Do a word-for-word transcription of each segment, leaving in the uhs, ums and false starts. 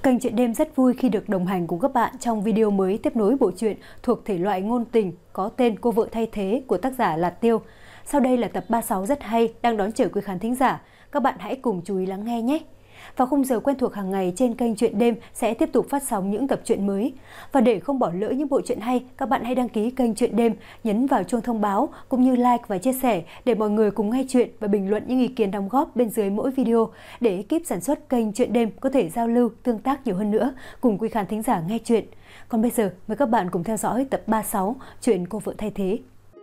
Kênh Chuyện Đêm rất vui khi được đồng hành cùng các bạn trong video mới tiếp nối bộ truyện thuộc thể loại ngôn tình có tên Cô Vợ Thay Thế của tác giả Lạt Tiêu. Sau đây là tập ba mươi sáu rất hay đang đón chờ quý khán thính giả. Các bạn hãy cùng chú ý lắng nghe nhé! Vào khung giờ quen thuộc hàng ngày trên kênh Chuyện Đêm sẽ tiếp tục phát sóng những tập truyện mới. Và để không bỏ lỡ những bộ truyện hay, các bạn hãy đăng ký kênh Chuyện Đêm, nhấn vào chuông thông báo cũng như like và chia sẻ để mọi người cùng nghe chuyện và bình luận những ý kiến đóng góp bên dưới mỗi video để ekip sản xuất kênh Chuyện Đêm có thể giao lưu, tương tác nhiều hơn nữa cùng quý khán thính giả nghe chuyện. Còn bây giờ, mời các bạn cùng theo dõi tập ba mươi sáu chuyện Cô Vợ Thay Thế.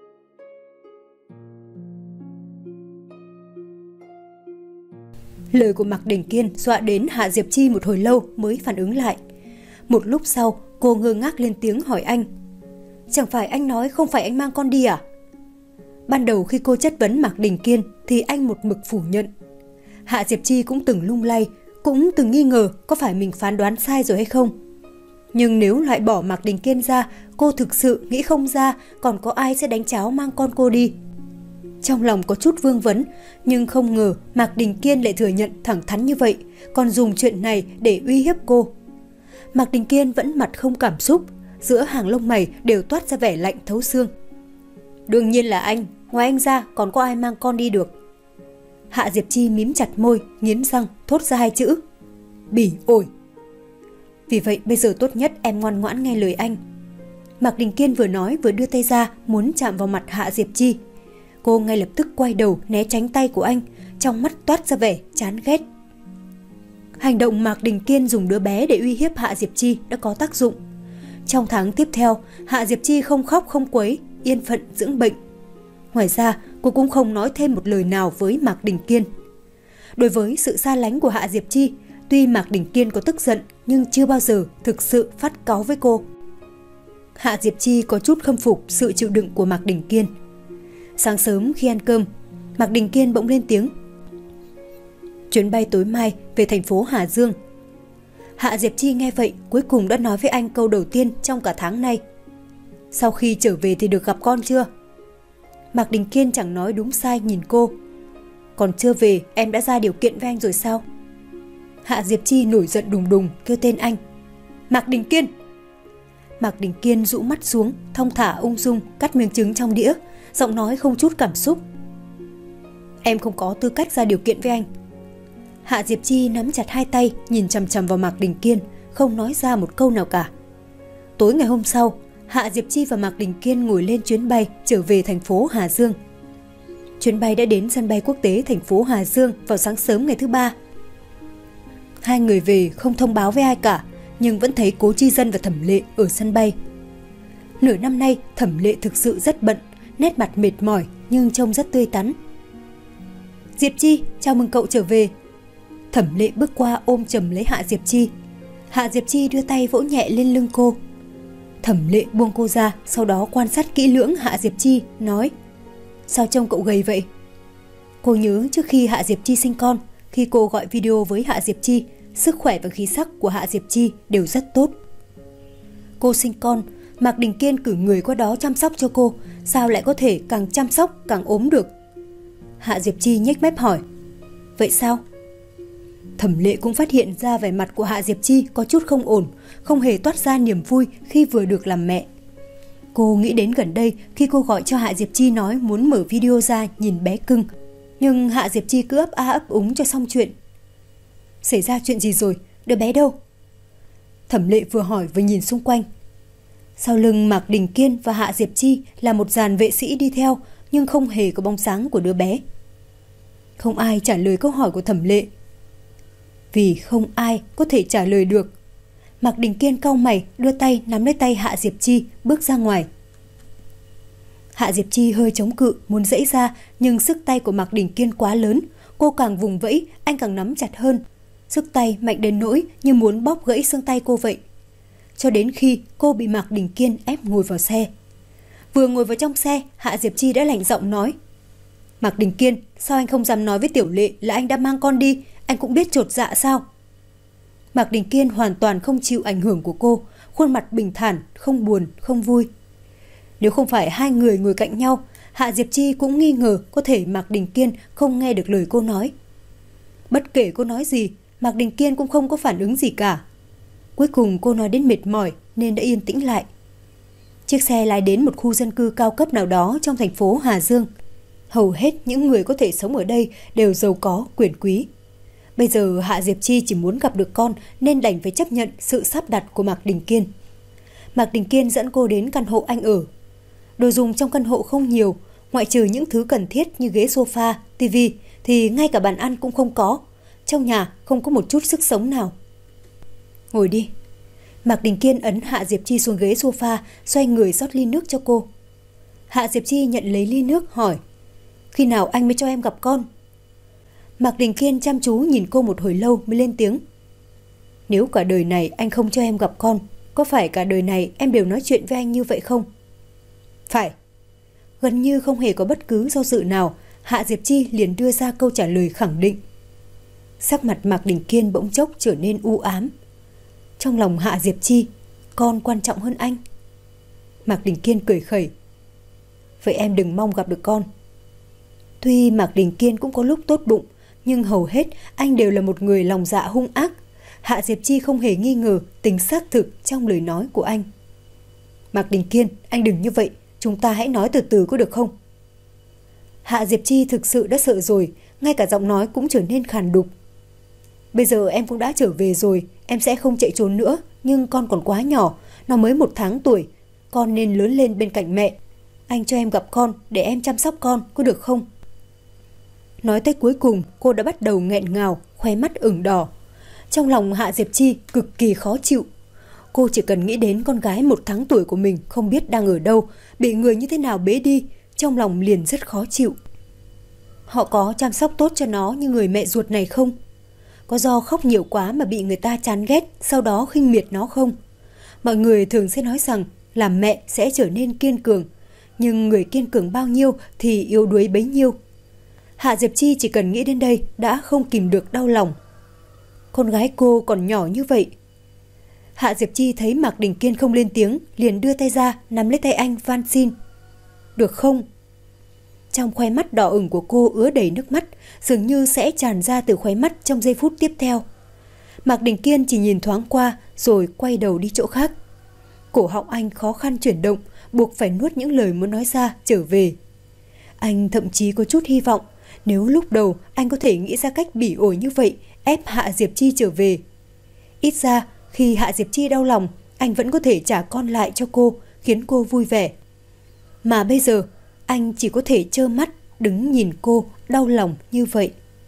Lời của Mạc Đình Kiên dọa đến Hạ Diệp Chi một hồi lâu mới phản ứng lại. Một lúc sau, cô ngơ ngác lên tiếng hỏi anh. Chẳng phải anh nói không phải anh mang con đi à? Ban đầu khi cô chất vấn Mạc Đình Kiên thì anh một mực phủ nhận. Hạ Diệp Chi cũng từng lung lay, cũng từng nghi ngờ có phải mình phán đoán sai rồi hay không. Nhưng nếu loại bỏ Mạc Đình Kiên ra, cô thực sự nghĩ không ra còn có ai sẽ đánh cháo mang con cô đi. Trong lòng có chút vương vấn, nhưng không ngờ Mạc Đình Kiên lại thừa nhận thẳng thắn như vậy, còn dùng chuyện này để uy hiếp cô. Mạc Đình Kiên vẫn mặt không cảm xúc, giữa hàng lông mày đều toát ra vẻ lạnh thấu xương. Đương nhiên là anh, ngoài anh ra còn có ai mang con đi được. Hạ Diệp Chi mím chặt môi, nghiến răng, thốt ra hai chữ. Bỉ ổi. Vì vậy bây giờ tốt nhất em ngoan ngoãn nghe lời anh. Mạc Đình Kiên vừa nói vừa đưa tay ra muốn chạm vào mặt Hạ Diệp Chi. Cô ngay lập tức quay đầu né tránh tay của anh, trong mắt toát ra vẻ chán ghét. Hành động Mạc Đình Kiên dùng đứa bé để uy hiếp Hạ Diệp Chi đã có tác dụng. Trong tháng tiếp theo, Hạ Diệp Chi không khóc không quấy, yên phận dưỡng bệnh. Ngoài ra, cô cũng không nói thêm một lời nào với Mạc Đình Kiên. Đối với sự xa lánh của Hạ Diệp Chi, tuy Mạc Đình Kiên có tức giận nhưng chưa bao giờ thực sự phát cáu với cô. Hạ Diệp Chi có chút khâm phục sự chịu đựng của Mạc Đình Kiên. Sáng sớm khi ăn cơm, Mạc Đình Kiên bỗng lên tiếng. Chuyến bay tối mai về thành phố Hà Dương. Hạ Diệp Chi nghe vậy cuối cùng đã nói với anh câu đầu tiên trong cả tháng nay. Sau khi trở về thì được gặp con chưa? Mạc Đình Kiên chẳng nói đúng sai nhìn cô. Còn chưa về em đã ra điều kiện với anh rồi sao? Hạ Diệp Chi nổi giận đùng đùng kêu tên anh. Mạc Đình Kiên! Mạc Đình Kiên rũ mắt xuống, thong thả ung dung cắt miếng trứng trong đĩa, giọng nói không chút cảm xúc. Em không có tư cách ra điều kiện với anh. Hạ Diệp Chi nắm chặt hai tay nhìn chằm chằm vào Mạc Đình Kiên, không nói ra một câu nào cả. Tối ngày hôm sau, Hạ Diệp Chi và Mạc Đình Kiên ngồi lên chuyến bay trở về thành phố Hà Dương. Chuyến bay đã đến sân bay quốc tế thành phố Hà Dương vào sáng sớm ngày thứ ba. Hai người về không thông báo với ai cả, nhưng vẫn thấy Cố Chi Dân và Thẩm Lệ ở sân bay. Nửa năm nay, Thẩm Lệ thực sự rất bận, nét mặt mệt mỏi nhưng trông rất tươi tắn. Diệp Chi, chào mừng cậu trở về. Thẩm Lệ bước qua ôm chầm lấy Hạ Diệp Chi. Hạ Diệp Chi đưa tay vỗ nhẹ lên lưng cô. Thẩm Lệ buông cô ra, sau đó quan sát kỹ lưỡng Hạ Diệp Chi, nói: Sao trông cậu gầy vậy? Cô nhớ trước khi Hạ Diệp Chi sinh con, khi cô gọi video với Hạ Diệp Chi, sức khỏe và khí sắc của Hạ Diệp Chi đều rất tốt. Cô sinh con, Mạc Đình Kiên cử người qua đó chăm sóc cho cô, sao lại có thể càng chăm sóc càng ốm được? Hạ Diệp Chi nhếch mép hỏi. Vậy sao? Thẩm Lệ cũng phát hiện ra vẻ mặt của Hạ Diệp Chi có chút không ổn, không hề toát ra niềm vui khi vừa được làm mẹ. Cô nghĩ đến gần đây khi cô gọi cho Hạ Diệp Chi nói muốn mở video ra nhìn bé cưng, nhưng Hạ Diệp Chi cứ ấp a ấp úng cho xong chuyện. Xảy ra chuyện gì rồi? Đứa bé đâu? Thẩm Lệ vừa hỏi vừa nhìn xung quanh. Sau lưng Mạc Đình Kiên và Hạ Diệp Chi là một dàn vệ sĩ đi theo, nhưng không hề có bóng dáng của đứa bé. Không ai trả lời câu hỏi của Thẩm Lệ. Vì không ai có thể trả lời được, Mạc Đình Kiên cau mày đưa tay nắm lấy tay Hạ Diệp Chi bước ra ngoài. Hạ Diệp Chi hơi chống cự muốn giãy ra, nhưng sức tay của Mạc Đình Kiên quá lớn, cô càng vùng vẫy anh càng nắm chặt hơn. Sức tay mạnh đến nỗi như muốn bóp gãy xương tay cô vậy. Cho đến khi cô bị Mạc Đình Kiên ép ngồi vào xe. Vừa ngồi vào trong xe, Hạ Diệp Chi đã lạnh giọng nói: Mạc Đình Kiên, sao anh không dám nói với Tiểu Lệ là anh đã mang con đi? Anh cũng biết chột dạ sao? Mạc Đình Kiên hoàn toàn không chịu ảnh hưởng của cô, khuôn mặt bình thản, không buồn, không vui. Nếu không phải hai người ngồi cạnh nhau, Hạ Diệp Chi cũng nghi ngờ có thể Mạc Đình Kiên không nghe được lời cô nói. Bất kể cô nói gì, Mạc Đình Kiên cũng không có phản ứng gì cả. Cuối cùng cô nói đến mệt mỏi nên đã yên tĩnh lại. Chiếc xe lái đến một khu dân cư cao cấp nào đó trong thành phố Hà Dương. Hầu hết những người có thể sống ở đây đều giàu có, quyền quý. Bây giờ Hạ Diệp Chi chỉ muốn gặp được con nên đành phải chấp nhận sự sắp đặt của Mạc Đình Kiên. Mạc Đình Kiên dẫn cô đến căn hộ anh ở. Đồ dùng trong căn hộ không nhiều, ngoại trừ những thứ cần thiết như ghế sofa, tivi thì ngay cả bàn ăn cũng không có. Trong nhà không có một chút sức sống nào. Ngồi đi. Mạc Đình Kiên ấn Hạ Diệp Chi xuống ghế sofa, xoay người rót ly nước cho cô. Hạ Diệp Chi nhận lấy ly nước hỏi: Khi nào anh mới cho em gặp con? Mạc Đình Kiên chăm chú nhìn cô một hồi lâu mới lên tiếng: Nếu cả đời này anh không cho em gặp con, có phải cả đời này em đều nói chuyện với anh như vậy không? Phải. Gần như không hề có bất cứ do dự nào, Hạ Diệp Chi liền đưa ra câu trả lời khẳng định. Sắc mặt Mạc Đình Kiên bỗng chốc trở nên u ám. Trong lòng Hạ Diệp Chi, con quan trọng hơn anh. Mạc Đình Kiên cười khẩy: Vậy em đừng mong gặp được con. Tuy Mạc Đình Kiên cũng có lúc tốt bụng, nhưng hầu hết anh đều là một người lòng dạ hung ác. Hạ Diệp Chi không hề nghi ngờ tính xác thực trong lời nói của anh. Mạc Đình Kiên, anh đừng như vậy, chúng ta hãy nói từ từ có được không? Hạ Diệp Chi thực sự đã sợ rồi, ngay cả giọng nói cũng trở nên khàn đục. Bây giờ em cũng đã trở về rồi, em sẽ không chạy trốn nữa, nhưng con còn quá nhỏ, nó mới một tháng tuổi, con nên lớn lên bên cạnh mẹ. Anh cho em gặp con để em chăm sóc con, có được không? Nói tới cuối cùng, cô đã bắt đầu nghẹn ngào, khóe mắt ửng đỏ. Trong lòng Hạ Diệp Chi cực kỳ khó chịu. Cô chỉ cần nghĩ đến con gái một tháng tuổi của mình không biết đang ở đâu, bị người như thế nào bế đi, trong lòng liền rất khó chịu. Họ có chăm sóc tốt cho nó như người mẹ ruột này không? Có do khóc nhiều quá mà bị người ta chán ghét, sau đó khinh miệt nó không? Mọi người thường sẽ nói rằng làm mẹ sẽ trở nên kiên cường, nhưng người kiên cường bao nhiêu thì yếu đuối bấy nhiêu. Hạ Diệp Chi chỉ cần nghĩ đến đây đã không kìm được đau lòng. Con gái cô còn nhỏ như vậy. Hạ Diệp Chi thấy Mạc Đình Kiên không lên tiếng, liền đưa tay ra nắm lấy tay anh van xin. Được không? Trong khóe mắt đỏ ửng của cô ứa đầy nước mắt, dường như sẽ tràn ra từ khóe mắt trong giây phút tiếp theo. Mạc Đình Kiên chỉ nhìn thoáng qua rồi quay đầu đi chỗ khác. Cổ họng anh khó khăn chuyển động, buộc phải nuốt những lời muốn nói ra trở về. Anh thậm chí có chút hy vọng, nếu lúc đầu anh có thể nghĩ ra cách bỉ ổi như vậy, ép Hạ Diệp Chi trở về. Ít ra, khi Hạ Diệp Chi đau lòng, anh vẫn có thể trả con lại cho cô, khiến cô vui vẻ. Mà bây giờ, anh chỉ có thể trơ mắt, đứng nhìn cô đau lòng như vậy.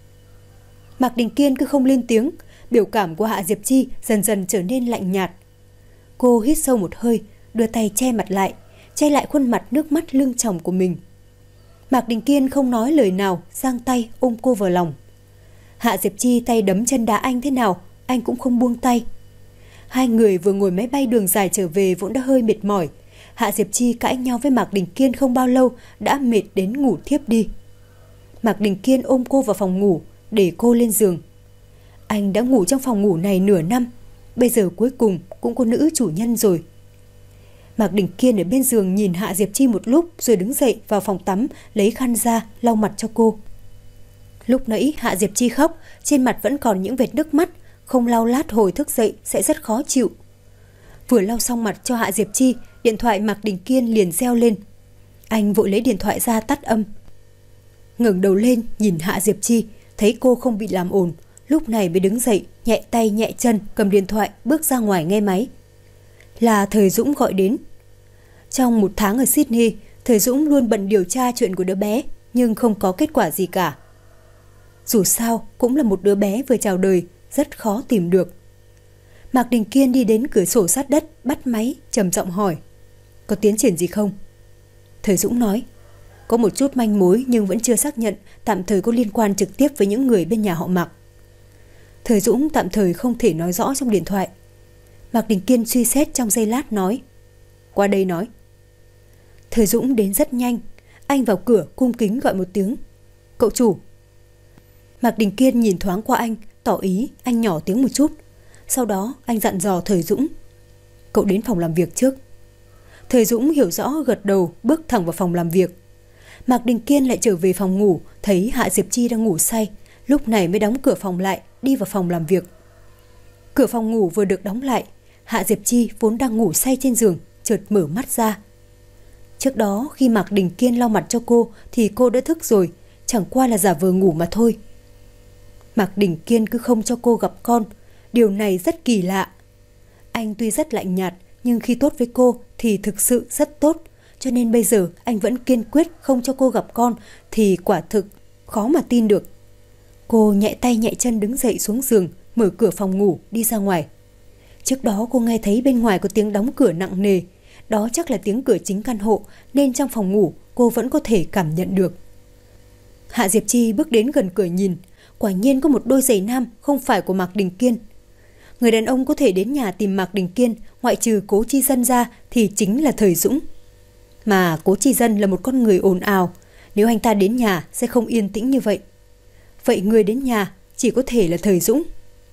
Mạc Đình Kiên cứ không lên tiếng, biểu cảm của Hạ Diệp Chi dần dần trở nên lạnh nhạt. Cô hít sâu một hơi, đưa tay che mặt lại, che lại khuôn mặt nước mắt lưng tròng của mình. Mạc Đình Kiên không nói lời nào, giang tay ôm cô vào lòng. Hạ Diệp Chi tay đấm chân đá anh thế nào, anh cũng không buông tay. Hai người vừa ngồi máy bay đường dài trở về vốn đã hơi mệt mỏi. Hạ Diệp Chi cãi nhau với Mạc Đình Kiên không bao lâu đã mệt đến ngủ thiếp đi. Mạc Đình Kiên ôm cô vào phòng ngủ, để cô lên giường. Anh đã ngủ trong phòng ngủ này nửa năm, bây giờ cuối cùng cũng có nữ chủ nhân rồi. Mạc Đình Kiên ở bên giường nhìn Hạ Diệp Chi một lúc rồi đứng dậy vào phòng tắm lấy khăn ra lau mặt cho cô. Lúc nãy Hạ Diệp Chi khóc, trên mặt vẫn còn những vệt nước mắt, không lau lát hồi thức dậy sẽ rất khó chịu. Vừa lau xong mặt cho Hạ Diệp Chi, điện thoại Mạc Đình Kiên liền reo lên. Anh vội lấy điện thoại ra tắt âm. Ngẩng đầu lên nhìn Hạ Diệp Chi, thấy cô không bị làm ồn, lúc này mới đứng dậy, nhẹ tay nhẹ chân cầm điện thoại bước ra ngoài nghe máy. Là Thời Dũng gọi đến. Trong một tháng ở Sydney, Thời Dũng luôn bận điều tra chuyện của đứa bé, nhưng không có kết quả gì cả. Dù sao cũng là một đứa bé vừa chào đời, rất khó tìm được. Mạc Đình Kiên đi đến cửa sổ sát đất, bắt máy, trầm giọng hỏi. Có tiến triển gì không? Thời Dũng nói. Có một chút manh mối nhưng vẫn chưa xác nhận, tạm thời có liên quan trực tiếp với những người bên nhà họ Mạc. Thời Dũng tạm thời không thể nói rõ trong điện thoại. Mạc Đình Kiên suy xét trong giây lát nói. Qua đây nói. Thời Dũng đến rất nhanh. Anh vào cửa cung kính gọi một tiếng. Cậu chủ. Mạc Đình Kiên nhìn thoáng qua anh, tỏ ý anh nhỏ tiếng một chút. Sau đó anh dặn dò Thời Dũng. Cậu đến phòng làm việc trước. Thời Dũng hiểu rõ gật đầu, bước thẳng vào phòng làm việc. Mạc Đình Kiên lại trở về phòng ngủ, thấy Hạ Diệp Chi đang ngủ say, lúc này mới đóng cửa phòng lại, đi vào phòng làm việc. Cửa phòng ngủ vừa được đóng lại, Hạ Diệp Chi vốn đang ngủ say trên giường, chợt mở mắt ra. Trước đó khi Mạc Đình Kiên lau mặt cho cô thì cô đã thức rồi, chẳng qua là giả vờ ngủ mà thôi. Mạc Đình Kiên cứ không cho cô gặp con, điều này rất kỳ lạ. Anh tuy rất lạnh nhạt nhưng khi tốt với cô thì thực sự rất tốt, cho nên bây giờ anh vẫn kiên quyết không cho cô gặp con thì quả thực khó mà tin được. Cô nhẹ tay nhẹ chân đứng dậy xuống giường, mở cửa phòng ngủ đi ra ngoài. Trước đó cô nghe thấy bên ngoài có tiếng đóng cửa nặng nề, đó chắc là tiếng cửa chính căn hộ, nên trong phòng ngủ cô vẫn có thể cảm nhận được. Hạ Diệp Chi bước đến gần cửa nhìn, quả nhiên có một đôi giày nam không phải của Mạc Đình Kiên. Người đàn ông có thể đến nhà tìm Mạc Đình Kiên, ngoại trừ Cố Chi Dân ra thì chính là Thời Dũng. Mà Cố Chi Dân là một con người ồn ào, nếu anh ta đến nhà sẽ không yên tĩnh như vậy. Vậy người đến nhà chỉ có thể là Thời Dũng.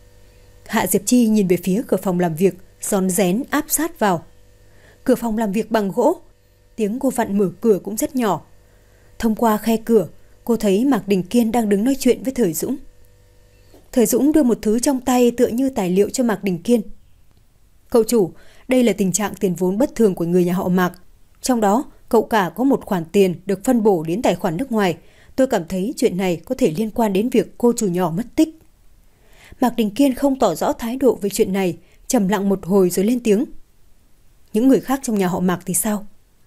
Hạ Diệp Chi nhìn về phía cửa phòng làm việc, rón rén áp sát vào. Cửa phòng làm việc bằng gỗ, tiếng cô vặn mở cửa cũng rất nhỏ. Thông qua khe cửa, cô thấy Mạc Đình Kiên đang đứng nói chuyện với Thời Dũng. Thời Dũng đưa một thứ trong tay tựa như tài liệu cho Mạc Đình Kiên. Cậu chủ, đây là tình trạng tiền vốn bất thường của người nhà họ Mạc. Trong đó, cậu cả có một khoản tiền được phân bổ đến tài khoản nước ngoài. Tôi cảm thấy chuyện này có thể liên quan đến việc cô chủ nhỏ mất tích. Mạc Đình Kiên không tỏ rõ thái độ về chuyện này, trầm lặng một hồi rồi lên tiếng. Những người khác trong nhà họ Mạc thì sao?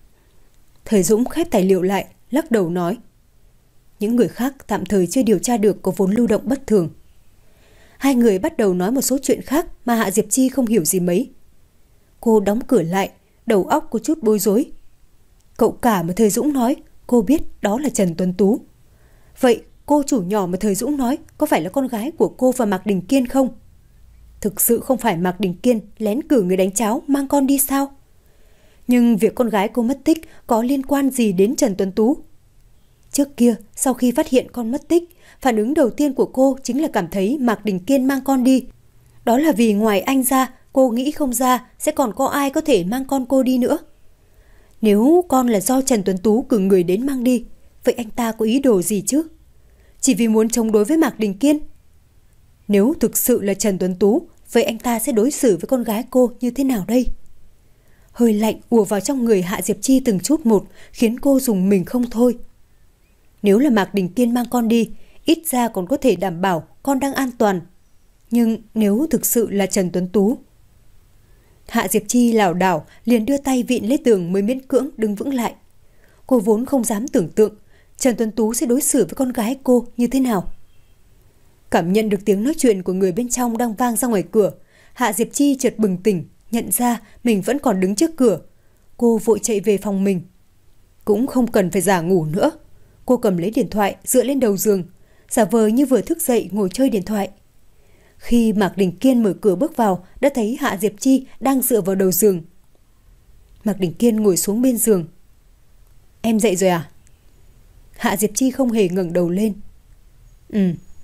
Thời Dũng khép tài liệu lại, lắc đầu nói. Những người khác tạm thời chưa điều tra được có vốn lưu động bất thường. Hai người bắt đầu nói một số chuyện khác mà Hạ Diệp Chi không hiểu gì mấy. Cô đóng cửa lại, đầu óc có chút bối rối. Cậu cả mà Thời Dũng nói, cô biết đó là Trần Tuấn Tú. Vậy cô chủ nhỏ mà Thời Dũng nói có phải là con gái của cô và Mạc Đình Kiên không? Thực sự không phải Mạc Đình Kiên lén cử người đánh cháo mang con đi sao? Nhưng việc con gái cô mất tích có liên quan gì đến Trần Tuấn Tú? Trước kia, sau khi phát hiện con mất tích, phản ứng đầu tiên của cô chính là cảm thấy Mạc Đình Kiên mang con đi. Đó là vì ngoài anh ra, cô nghĩ không ra sẽ còn có ai có thể mang con cô đi nữa. Nếu con là do Trần Tuấn Tú cử người đến mang đi, vậy anh ta có ý đồ gì chứ? Chỉ vì muốn chống đối với Mạc Đình Kiên? Nếu thực sự là Trần Tuấn Tú, vậy anh ta sẽ đối xử với con gái cô như thế nào đây? Hơi lạnh ùa vào trong người Hạ Diệp Chi từng chút một, khiến cô rùng mình không thôi. Nếu là Mạc Đình Kiên mang con đi, ít ra còn có thể đảm bảo con đang an toàn. Nhưng nếu thực sự là Trần Tuấn Tú... Hạ Diệp Chi lảo đảo liền đưa tay vịn lấy tường mới miễn cưỡng đứng vững lại. Cô vốn không dám tưởng tượng Trần Tuấn Tú sẽ đối xử với con gái cô như thế nào. Cảm nhận được tiếng nói chuyện của người bên trong đang vang ra ngoài cửa, Hạ Diệp Chi chợt bừng tỉnh, nhận ra mình vẫn còn đứng trước cửa. Cô vội chạy về phòng mình. Cũng không cần phải giả ngủ nữa. Cô cầm lấy điện thoại dựa lên đầu giường, giả vờ như vừa thức dậy ngồi chơi điện thoại. Khi Mạc Đình Kiên mở cửa bước vào, đã thấy Hạ Diệp Chi đang dựa vào đầu giường. Mạc Đình Kiên ngồi xuống bên giường. Em dậy rồi à? Hạ Diệp Chi không hề ngẩng đầu lên. Ừ.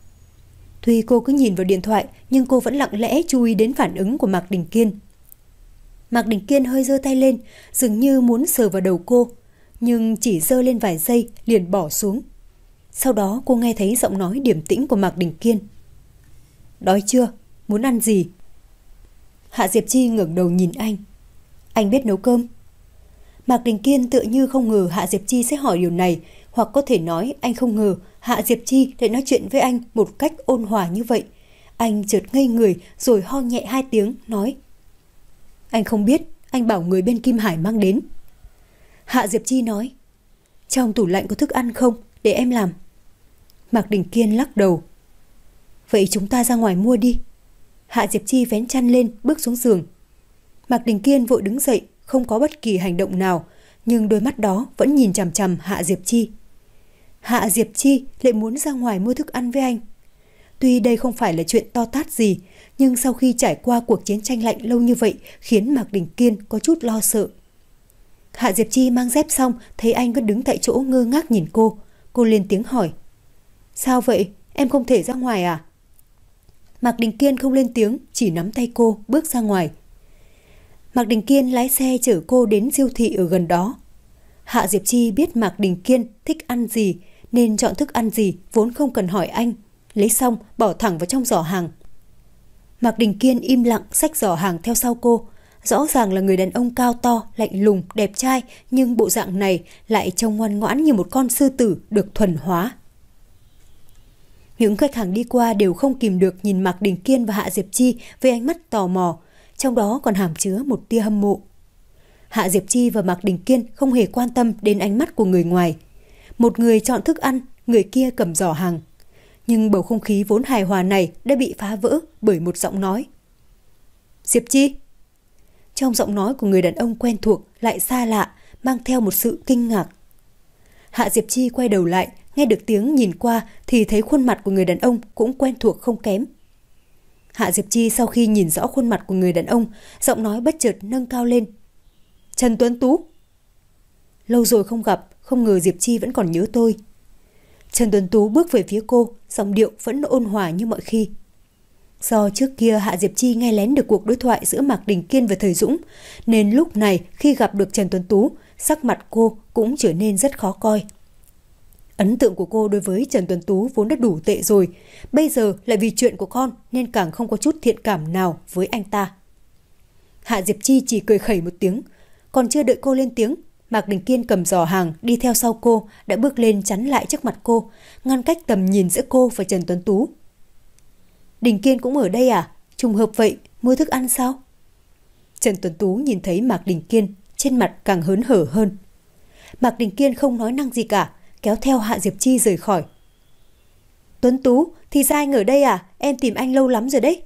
Tuy cô cứ nhìn vào điện thoại, nhưng cô vẫn lặng lẽ chú ý đến phản ứng của Mạc Đình Kiên. Mạc Đình Kiên hơi giơ tay lên, dường như muốn sờ vào đầu cô, nhưng chỉ giơ lên vài giây liền bỏ xuống. Sau đó cô nghe thấy giọng nói điềm tĩnh của Mạc Đình Kiên. Đói chưa? Muốn ăn gì? Hạ Diệp Chi ngẩng đầu nhìn anh. Anh biết nấu cơm? Mạc Đình Kiên tựa như không ngờ Hạ Diệp Chi sẽ hỏi điều này, hoặc có thể nói anh không ngờ Hạ Diệp Chi lại nói chuyện với anh một cách ôn hòa như vậy. Anh chợt ngây người rồi ho nhẹ hai tiếng, nói. Anh không biết, anh bảo người bên Kim Hải mang đến. Hạ Diệp Chi nói. Trong tủ lạnh có thức ăn không? Để em làm. Mạc Đình Kiên lắc đầu. Vậy chúng ta ra ngoài mua đi. Hạ Diệp Chi vén chăn lên, bước xuống giường. Mạc Đình Kiên vội đứng dậy, không có bất kỳ hành động nào, nhưng đôi mắt đó vẫn nhìn chằm chằm Hạ Diệp Chi. Hạ Diệp Chi lại muốn ra ngoài mua thức ăn với anh. Tuy đây không phải là chuyện to tát gì, nhưng sau khi trải qua cuộc chiến tranh lạnh lâu như vậy khiến Mạc Đình Kiên có chút lo sợ. Hạ Diệp Chi mang dép xong, thấy anh vẫn đứng tại chỗ ngơ ngác nhìn cô. Cô lên tiếng hỏi. Sao vậy? Em không thể ra ngoài à? Mạc Đình Kiên không lên tiếng, chỉ nắm tay cô bước ra ngoài. Mạc Đình Kiên lái xe chở cô đến siêu thị ở gần đó. Hạ Diệp Chi biết Mạc Đình Kiên thích ăn gì nên chọn thức ăn gì vốn không cần hỏi anh, lấy xong bỏ thẳng vào trong giỏ hàng. Mạc Đình Kiên im lặng xách giỏ hàng theo sau cô, Rõ ràng là người đàn ông cao to, lạnh lùng, đẹp trai, nhưng bộ dạng này lại trông ngoan ngoãn như một con sư tử được thuần hóa. Những khách hàng đi qua đều không kìm được nhìn Mạc Đình Kiên và Hạ Diệp Chi với ánh mắt tò mò, trong đó còn hàm chứa một tia hâm mộ. Hạ Diệp Chi và Mạc Đình Kiên không hề quan tâm đến ánh mắt của người ngoài. Một người chọn thức ăn, người kia cầm giỏ hàng. Nhưng bầu không khí vốn hài hòa này đã bị phá vỡ bởi một giọng nói. Diệp Chi. Trong giọng nói của người đàn ông quen thuộc lại xa lạ, mang theo một sự kinh ngạc. Hạ Diệp Chi quay đầu lại, nghe được tiếng nhìn qua thì thấy khuôn mặt của người đàn ông cũng quen thuộc không kém. Hạ Diệp Chi sau khi nhìn rõ khuôn mặt của người đàn ông, giọng nói bất chợt nâng cao lên. Trần Tuấn Tú. Lâu rồi không gặp, không ngờ Diệp Chi vẫn còn nhớ tôi. Trần Tuấn Tú bước về phía cô, giọng điệu vẫn ôn hòa như mọi khi. Do trước kia Hạ Diệp Chi nghe lén được cuộc đối thoại giữa Mạc Đình Kiên và Thời Dũng, nên lúc này khi gặp được Trần Tuấn Tú, sắc mặt cô cũng trở nên rất khó coi. Ấn tượng của cô đối với Trần Tuấn Tú vốn đã đủ tệ rồi, bây giờ lại vì chuyện của con nên càng không có chút thiện cảm nào với anh ta. Hạ Diệp Chi chỉ cười khẩy một tiếng, còn chưa đợi cô lên tiếng, Mạc Đình Kiên cầm giỏ hàng đi theo sau cô đã bước lên chắn lại trước mặt cô, ngăn cách tầm nhìn giữa cô và Trần Tuấn Tú. Đình Kiên cũng ở đây à? Trùng hợp vậy, mua thức ăn sao? Trần Tuấn Tú nhìn thấy Mạc Đình Kiên, trên mặt càng hớn hở hơn. Mạc Đình Kiên không nói năng gì cả, kéo theo Hạ Diệp Chi rời khỏi. Tuấn Tú, thì ra anh ở đây à? Em tìm anh lâu lắm rồi đấy.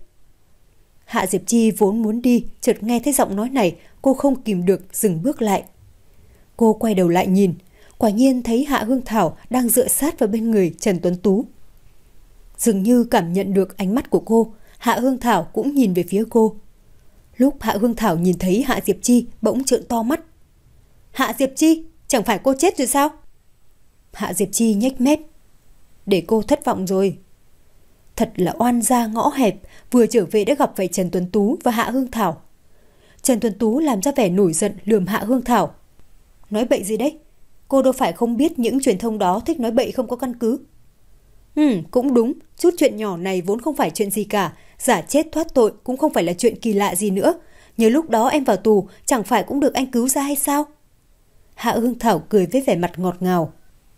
Hạ Diệp Chi vốn muốn đi, chợt nghe thấy giọng nói này, cô không kìm được dừng bước lại. Cô quay đầu lại nhìn, quả nhiên thấy Hạ Hương Thảo đang dựa sát vào bên người Trần Tuấn Tú. Dường như cảm nhận được ánh mắt của cô, Hạ Hương Thảo cũng nhìn về phía cô. Lúc Hạ Hương Thảo nhìn thấy Hạ Diệp Chi bỗng trợn to mắt. Hạ Diệp Chi, chẳng phải cô chết rồi sao? Hạ Diệp Chi nhếch mép. Để cô thất vọng rồi. Thật là oan gia ngõ hẹp, vừa trở về đã gặp phải Trần Tuấn Tú và Hạ Hương Thảo. Trần Tuấn Tú làm ra vẻ nổi giận lườm Hạ Hương Thảo. Nói bậy gì đấy? Cô đâu phải không biết những truyền thông đó thích nói bậy không có căn cứ. Ừ, cũng đúng, chút chuyện nhỏ này vốn không phải chuyện gì cả, giả chết thoát tội cũng không phải là chuyện kỳ lạ gì nữa. Nhớ lúc đó em vào tù, chẳng phải cũng được anh cứu ra hay sao? Hạ Hương Thảo cười với vẻ mặt ngọt ngào.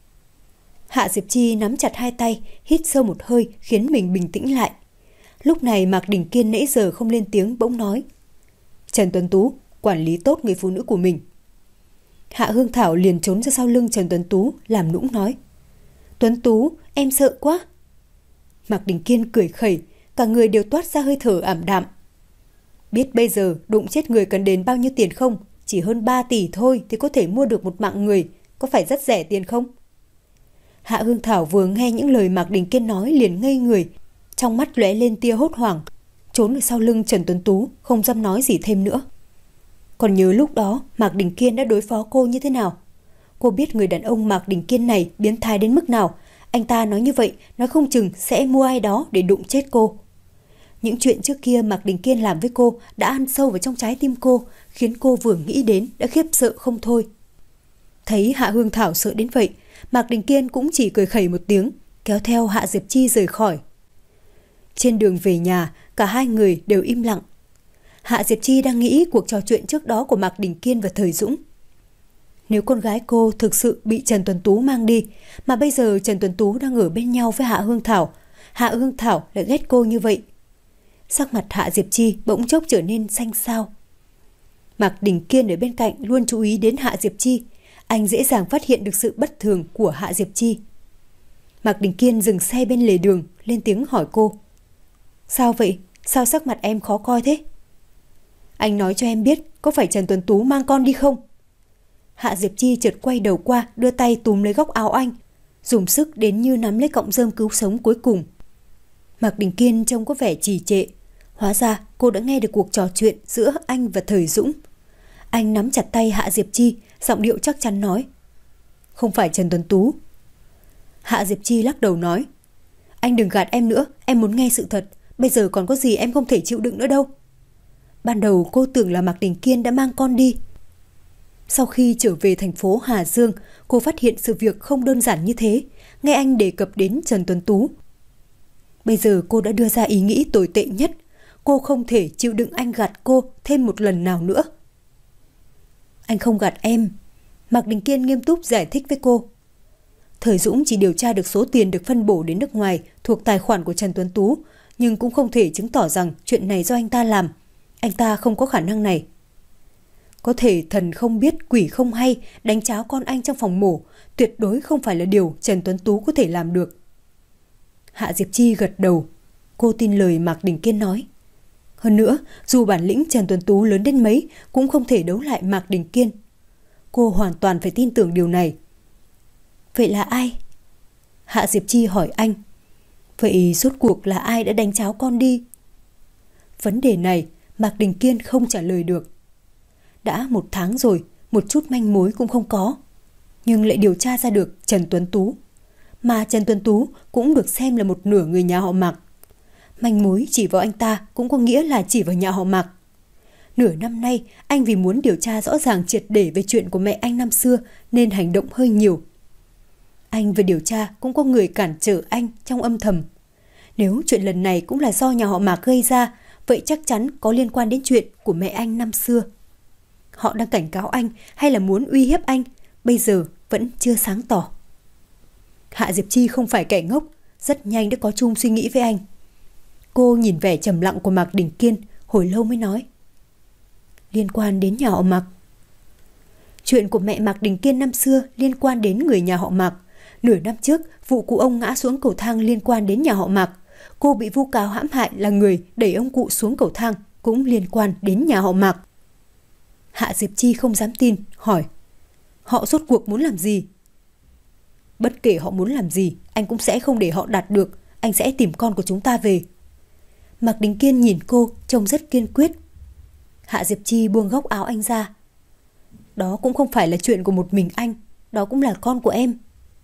Hạ Diệp Chi nắm chặt hai tay, hít sâu một hơi khiến mình bình tĩnh lại. Lúc này Mạc Đình Kiên nãy giờ không lên tiếng bỗng nói. Trần Tuấn Tú, quản lý tốt người phụ nữ của mình. Hạ Hương Thảo liền trốn ra sau lưng Trần Tuấn Tú, làm nũng nói. Tuấn Tú, em sợ quá. Mạc Đình Kiên cười khẩy, cả người đều toát ra hơi thở ảm đạm. Biết bây giờ đụng chết người cần đến bao nhiêu tiền không? Chỉ hơn ba tỷ thôi thì có thể mua được một mạng người, có phải rất rẻ tiền không? Hạ Hương Thảo vừa nghe những lời Mạc Đình Kiên nói liền ngây người, trong mắt lóe lên tia hốt hoảng, trốn ở sau lưng Trần Tuấn Tú, không dám nói gì thêm nữa. Còn nhớ lúc đó Mạc Đình Kiên đã đối phó cô như thế nào? Cô biết người đàn ông Mạc Đình Kiên này biến thái đến mức nào. Anh ta nói như vậy, nói không chừng sẽ mua ai đó để đụng chết cô. Những chuyện trước kia Mạc Đình Kiên làm với cô đã ăn sâu vào trong trái tim cô, khiến cô vừa nghĩ đến đã khiếp sợ không thôi. Thấy Hạ Hương Thảo sợ đến vậy, Mạc Đình Kiên cũng chỉ cười khẩy một tiếng, kéo theo Hạ Diệp Chi rời khỏi. Trên đường về nhà, cả hai người đều im lặng. Hạ Diệp Chi đang nghĩ cuộc trò chuyện trước đó của Mạc Đình Kiên và Thời Dũng. Nếu con gái cô thực sự bị Trần Tuấn Tú mang đi, mà bây giờ Trần Tuấn Tú đang ở bên nhau với Hạ Hương Thảo, Hạ Hương Thảo lại ghét cô như vậy. Sắc mặt Hạ Diệp Chi bỗng chốc trở nên xanh xao. Mạc Đình Kiên ở bên cạnh luôn chú ý đến Hạ Diệp Chi, anh dễ dàng phát hiện được sự bất thường của Hạ Diệp Chi. Mạc Đình Kiên dừng xe bên lề đường, lên tiếng hỏi cô. Sao vậy? Sao sắc mặt em khó coi thế? Anh nói cho em biết, có phải Trần Tuấn Tú mang con đi không? Hạ Diệp Chi chợt quay đầu qua, đưa tay túm lấy góc áo anh, dùng sức đến như nắm lấy cọng rơm cứu sống cuối cùng. Mạc Đình Kiên trông có vẻ trì trệ. Hóa ra cô đã nghe được cuộc trò chuyện giữa anh và Thời Dũng. Anh nắm chặt tay Hạ Diệp Chi, giọng điệu chắc chắn nói. Không phải Trần Tuấn Tú. Hạ Diệp Chi lắc đầu nói. Anh đừng gạt em nữa, em muốn nghe sự thật. Bây giờ còn có gì em không thể chịu đựng nữa đâu. Ban đầu cô tưởng là Mạc Đình Kiên đã mang con đi. Sau khi trở về thành phố Hà Dương, cô phát hiện sự việc không đơn giản như thế, nghe anh đề cập đến Trần Tuấn Tú. Bây giờ cô đã đưa ra ý nghĩ tồi tệ nhất. Cô không thể chịu đựng anh gạt cô thêm một lần nào nữa. Anh không gạt em, Mạc Đình Kiên nghiêm túc giải thích với cô. Thời Dũng chỉ điều tra được số tiền được phân bổ đến nước ngoài thuộc tài khoản của Trần Tuấn Tú, nhưng cũng không thể chứng tỏ rằng chuyện này do anh ta làm. Anh ta không có khả năng này. Có thể thần không biết quỷ không hay đánh cháo con anh trong phòng mổ, tuyệt đối không phải là điều Trần Tuấn Tú có thể làm được. Hạ Diệp Chi gật đầu. Cô tin lời Mạc Đình Kiên nói. Hơn nữa, dù bản lĩnh Trần Tuấn Tú lớn đến mấy cũng không thể đấu lại Mạc Đình Kiên. Cô hoàn toàn phải tin tưởng điều này. Vậy là ai? Hạ Diệp Chi hỏi anh. Vậy rốt cuộc là ai đã đánh cháo con đi? Vấn đề này Mạc Đình Kiên không trả lời được. Đã một tháng rồi, một chút manh mối cũng không có. Nhưng lại điều tra ra được Trần Tuấn Tú. Mà Trần Tuấn Tú cũng được xem là một nửa người nhà họ Mạc. Manh mối chỉ vào anh ta cũng có nghĩa là chỉ vào nhà họ Mạc. Nửa năm nay, anh vì muốn điều tra rõ ràng triệt để về chuyện của mẹ anh năm xưa nên hành động hơi nhiều. Anh vừa điều tra cũng có người cản trở anh trong âm thầm. Nếu chuyện lần này cũng là do nhà họ Mạc gây ra, vậy chắc chắn có liên quan đến chuyện của mẹ anh năm xưa. Họ đang cảnh cáo anh hay là muốn uy hiếp anh, bây giờ vẫn chưa sáng tỏ. Hạ Diệp Chi không phải kẻ ngốc, rất nhanh đã có chung suy nghĩ với anh. Cô nhìn vẻ trầm lặng của Mạc Đình Kiên, hồi lâu mới nói. Liên quan đến nhà họ Mạc. Chuyện của mẹ Mạc Đình Kiên năm xưa liên quan đến người nhà họ Mạc. Nửa năm trước, vụ cụ ông ngã xuống cầu thang liên quan đến nhà họ Mạc. Cô bị vu cáo hãm hại là người đẩy ông cụ xuống cầu thang cũng liên quan đến nhà họ Mạc. Hạ Diệp Chi không dám tin, hỏi. Họ rốt cuộc muốn làm gì? Bất kể họ muốn làm gì, anh cũng sẽ không để họ đạt được. Anh sẽ tìm con của chúng ta về. Mạc Đình Kiên nhìn cô, trông rất kiên quyết. Hạ Diệp Chi buông góc áo anh ra. Đó cũng không phải là chuyện của một mình anh, đó cũng là con của em.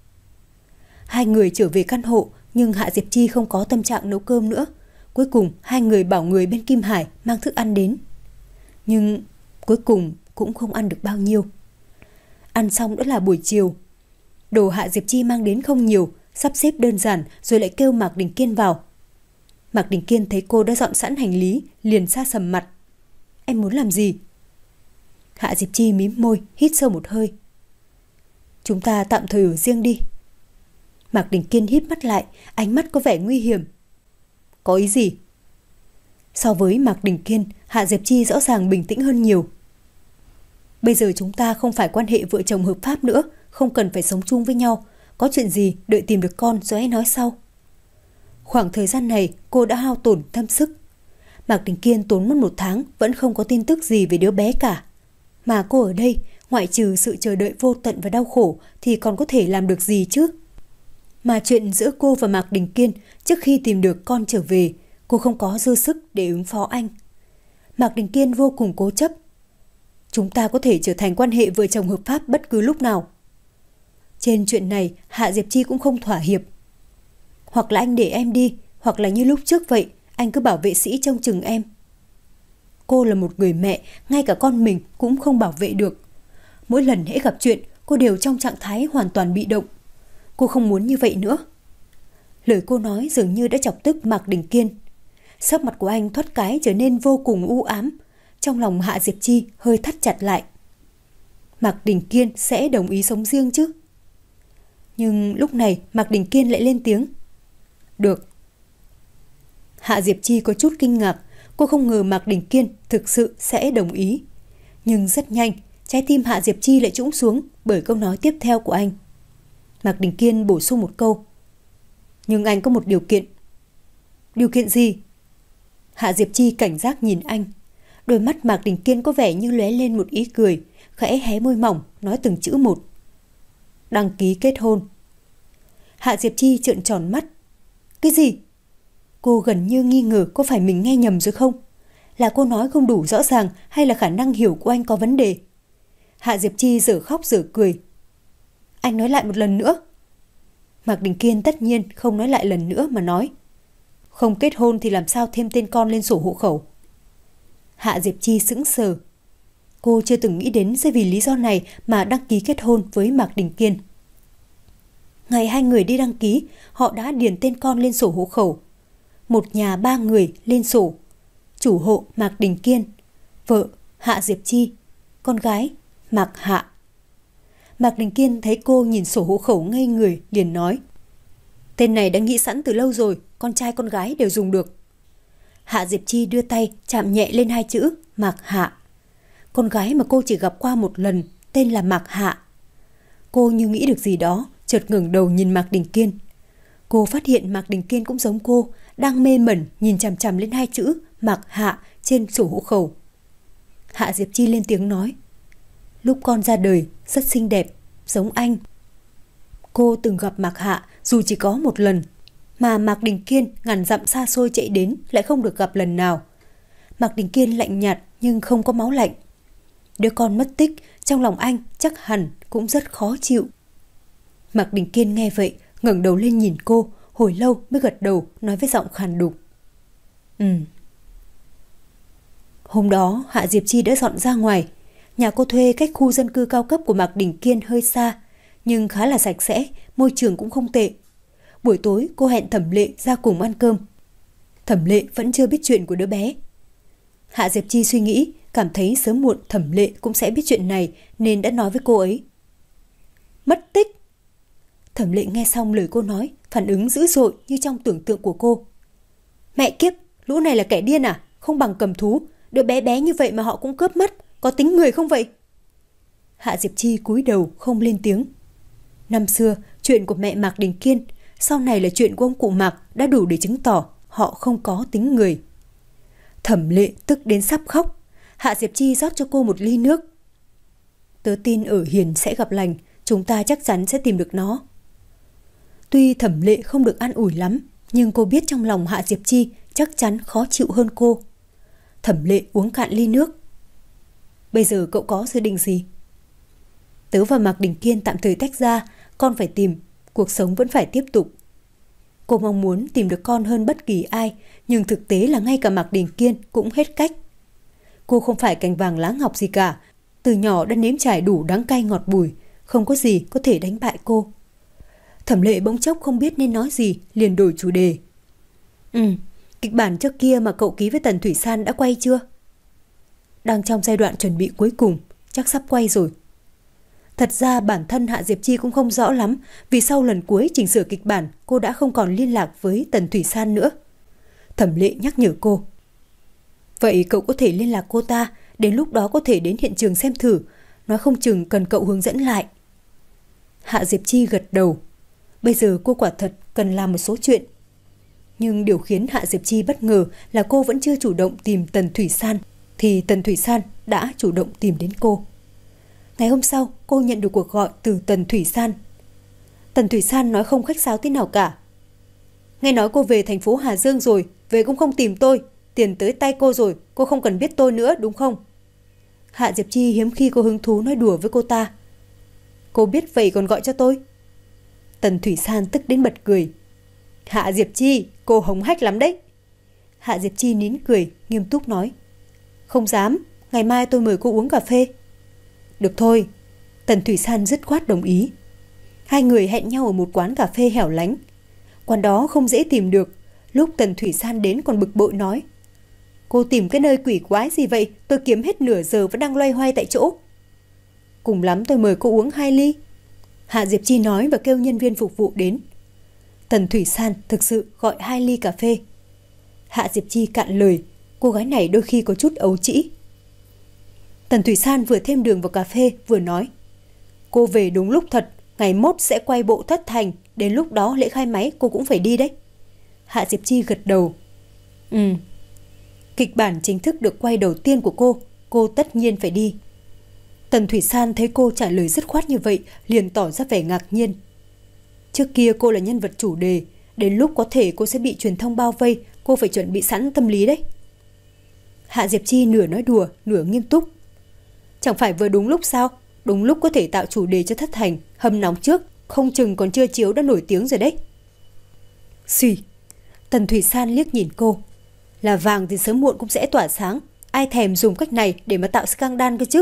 Hai người trở về căn hộ, nhưng Hạ Diệp Chi không có tâm trạng nấu cơm nữa. Cuối cùng, hai người bảo người bên Kim Hải mang thức ăn đến. Nhưng cuối cùng cũng không ăn được bao nhiêu. Ăn xong đã là buổi chiều. Đồ Hạ Diệp Chi mang đến không nhiều, sắp xếp đơn giản rồi lại kêu Mạc Đình Kiên vào. Mạc Đình Kiên thấy cô đã dọn sẵn hành lý, liền sa sầm mặt. Em muốn làm gì? Hạ Diệp Chi mím môi, hít sâu một hơi. Chúng ta tạm thời ở riêng đi. Mạc Đình Kiên hít mắt lại, ánh mắt có vẻ nguy hiểm. Có ý gì? So với Mạc Đình Kiên, Hạ Diệp Chi rõ ràng bình tĩnh hơn nhiều. Bây giờ chúng ta không phải quan hệ vợ chồng hợp pháp nữa, không cần phải sống chung với nhau. Có chuyện gì đợi tìm được con rồi hãy nói sau. Khoảng thời gian này cô đã hao tổn tâm sức. Mạc Đình Kiên tốn mất một tháng vẫn không có tin tức gì về đứa bé cả. Mà cô ở đây, ngoại trừ sự chờ đợi vô tận và đau khổ thì còn có thể làm được gì chứ? Mà chuyện giữa cô và Mạc Đình Kiên trước khi tìm được con trở về, cô không có dư sức để ứng phó anh. Mạc Đình Kiên vô cùng cố chấp. Chúng ta có thể trở thành quan hệ vợ chồng hợp pháp bất cứ lúc nào. Trên chuyện này, Hạ Diệp Chi cũng không thỏa hiệp. Hoặc là anh để em đi, hoặc là như lúc trước vậy, anh cứ bảo vệ sĩ trông chừng em. Cô là một người mẹ, ngay cả con mình cũng không bảo vệ được. Mỗi lần hễ gặp chuyện, cô đều trong trạng thái hoàn toàn bị động. Cô không muốn như vậy nữa. Lời cô nói dường như đã chọc tức Mạc Đình Kiên. Sắc mặt của anh thoát cái trở nên vô cùng u ám. Trong lòng Hạ Diệp Chi hơi thắt chặt lại. Mạc Đình Kiên sẽ đồng ý sống riêng chứ? Nhưng lúc này Mạc Đình Kiên lại lên tiếng. Được. Hạ Diệp Chi có chút kinh ngạc. Cô không ngờ Mạc Đình Kiên thực sự sẽ đồng ý. Nhưng rất nhanh, trái tim Hạ Diệp Chi lại trũng xuống bởi câu nói tiếp theo của anh. Mạc Đình Kiên bổ sung một câu. Nhưng anh có một điều kiện. Điều kiện gì? Hạ Diệp Chi cảnh giác nhìn anh. Đôi mắt Mạc Đình Kiên có vẻ như lóe lên một ý cười, khẽ hé môi mỏng, nói từng chữ một. Đăng ký kết hôn. Hạ Diệp Chi trợn tròn mắt. Cái gì? Cô gần như nghi ngờ có phải mình nghe nhầm rồi không? Là cô nói không đủ rõ ràng hay là khả năng hiểu của anh có vấn đề? Hạ Diệp Chi dở khóc dở cười. Anh nói lại một lần nữa. Mạc Đình Kiên tất nhiên không nói lại lần nữa mà nói. Không kết hôn thì làm sao thêm tên con lên sổ hộ khẩu? Hạ Diệp Chi sững sờ. Cô chưa từng nghĩ đến sẽ vì lý do này mà đăng ký kết hôn với Mạc Đình Kiên. Ngày hai người đi đăng ký, họ đã điền tên con lên sổ hộ khẩu. Một nhà ba người lên sổ. chủ hộ Mạc Đình Kiên, vợ Hạ Diệp Chi, con gái Mạc Hạ. Mạc Đình Kiên thấy cô nhìn sổ hộ khẩu ngây người liền nói: Tên này đã nghĩ sẵn từ lâu rồi, con trai con gái đều dùng được. Hạ Diệp Chi đưa tay chạm nhẹ lên hai chữ Mạc Hạ. Con gái mà cô chỉ gặp qua một lần tên là Mạc Hạ. Cô như nghĩ được gì đó, chợt ngẩng đầu nhìn Mạc Đình Kiên. Cô phát hiện Mạc Đình Kiên cũng giống cô, đang mê mẩn nhìn chằm chằm lên hai chữ Mạc Hạ trên sổ hộ khẩu. Hạ Diệp Chi lên tiếng nói: Lúc con ra đời rất xinh đẹp, giống anh. Cô từng gặp Mạc Hạ dù chỉ có một lần, mà Mạc Đình Kiên ngàn dặm xa xôi chạy đến lại không được gặp lần nào. Mạc Đình Kiên lạnh nhạt nhưng không có máu lạnh. Đứa con mất tích trong lòng anh chắc hẳn cũng rất khó chịu. Mạc Đình Kiên nghe vậy ngẩng đầu lên nhìn cô, hồi lâu mới gật đầu nói với giọng khàn đục: Ừ. Hôm đó Hạ Diệp Chi đã dọn ra ngoài. Nhà cô thuê cách khu dân cư cao cấp của Mạc Đình Kiên hơi xa, nhưng khá là sạch sẽ, môi trường cũng không tệ. Buổi tối cô hẹn Thẩm Lệ ra cùng ăn cơm. Thẩm Lệ vẫn chưa biết chuyện của đứa bé. Hạ Diệp Chi suy nghĩ, cảm thấy sớm muộn Thẩm Lệ cũng sẽ biết chuyện này nên đã nói với cô ấy. Mất tích. Thẩm Lệ nghe xong lời cô nói, phản ứng dữ dội như trong tưởng tượng của cô. Mẹ kiếp, lũ này là kẻ điên à? Không bằng cầm thú, đứa bé bé như vậy mà họ cũng cướp mất, có tính người không vậy? Hạ Diệp Chi cúi đầu không lên tiếng. Năm xưa, chuyện của mẹ Mạc Đình Kiên, sau này là chuyện của ông cụ Mạc đã đủ để chứng tỏ họ không có tính người. Thẩm Lệ tức đến sắp khóc. Hạ Diệp Chi rót cho cô một ly nước. Tớ tin ở Hiền sẽ gặp lành, chúng ta chắc chắn sẽ tìm được nó. Tuy Thẩm Lệ không được an ủi lắm, nhưng cô biết trong lòng Hạ Diệp Chi chắc chắn khó chịu hơn cô. Thẩm Lệ uống cạn ly nước. Bây giờ cậu có dự định gì? Tớ và Mạc Đình Kiên tạm thời tách ra, con phải tìm, cuộc sống vẫn phải tiếp tục. Cô mong muốn tìm được con hơn bất kỳ ai, nhưng thực tế là ngay cả Mạc Đình Kiên cũng hết cách. Cô không phải cành vàng lá ngọc gì cả, từ nhỏ đã nếm trải đủ đắng cay ngọt bùi, không có gì có thể đánh bại cô. Thẩm Lệ bỗng chốc không biết nên nói gì, liền đổi chủ đề. Ừ, kịch bản trước kia mà cậu ký với Tần Thủy San đã quay chưa? Đang trong giai đoạn chuẩn bị cuối cùng, chắc sắp quay rồi. Thật ra bản thân Hạ Diệp Chi cũng không rõ lắm, vì sau lần cuối chỉnh sửa kịch bản, cô đã không còn liên lạc với Tần Thủy San nữa. Thẩm Lệ nhắc nhở cô. Vậy cậu có thể liên lạc cô ta, đến lúc đó có thể đến hiện trường xem thử, nói không chừng cần cậu hướng dẫn lại. Hạ Diệp Chi gật đầu. Bây giờ cô quả thật cần làm một số chuyện. Nhưng điều khiến Hạ Diệp Chi bất ngờ là cô vẫn chưa chủ động tìm Tần Thủy San, thì Tần Thủy San đã chủ động tìm đến cô. Ngày hôm sau, cô nhận được cuộc gọi từ Tần Thủy San. Tần Thủy San nói không khách sáo thế nào cả. Nghe nói cô về thành phố Hà Dương rồi, về cũng không tìm tôi. Tiền tới tay cô rồi, cô không cần biết tôi nữa đúng không? Hạ Diệp Chi hiếm khi có hứng thú nói đùa với cô ta. Cô biết vậy còn gọi cho tôi? Tần Thủy San tức đến bật cười. Hạ Diệp Chi, cô hống hách lắm đấy. Hạ Diệp Chi nín cười, nghiêm túc nói. Không dám, ngày mai tôi mời cô uống cà phê. Được thôi. Tần Thủy San dứt khoát đồng ý. Hai người hẹn nhau ở một quán cà phê hẻo lánh. Quán đó không dễ tìm được. Lúc Tần Thủy San đến còn bực bội nói. Cô tìm cái nơi quỷ quái gì vậy? Tôi kiếm hết nửa giờ vẫn đang loay hoay tại chỗ. Cùng lắm tôi mời cô uống hai ly. Hạ Diệp Chi nói và kêu nhân viên phục vụ đến. Tần Thủy San thực sự gọi hai ly cà phê. Hạ Diệp Chi cạn lời. Cô gái này đôi khi có chút ấu trĩ. Tần Thủy San vừa thêm đường vào cà phê vừa nói. Cô về đúng lúc thật, ngày mốt sẽ quay bộ Thất Thành, đến lúc đó lễ khai máy cô cũng phải đi đấy. Hạ Diệp Chi gật đầu. Ừ. Kịch bản chính thức được quay đầu tiên của cô, cô tất nhiên phải đi. Tần Thủy San thấy cô trả lời dứt khoát như vậy, liền tỏ ra vẻ ngạc nhiên. Trước kia cô là nhân vật chủ đề, đến lúc có thể cô sẽ bị truyền thông bao vây, cô phải chuẩn bị sẵn tâm lý đấy. Hạ Diệp Chi nửa nói đùa, nửa nghiêm túc. Chẳng phải vừa đúng lúc sao? Đúng lúc có thể tạo chủ đề cho Thất Thành, hâm nóng trước, không chừng còn chưa chiếu đã nổi tiếng rồi đấy. Xì. Tần Thủy San liếc nhìn cô. Là vàng thì sớm muộn cũng sẽ tỏa sáng, ai thèm dùng cách này để mà tạo scandal cơ chứ?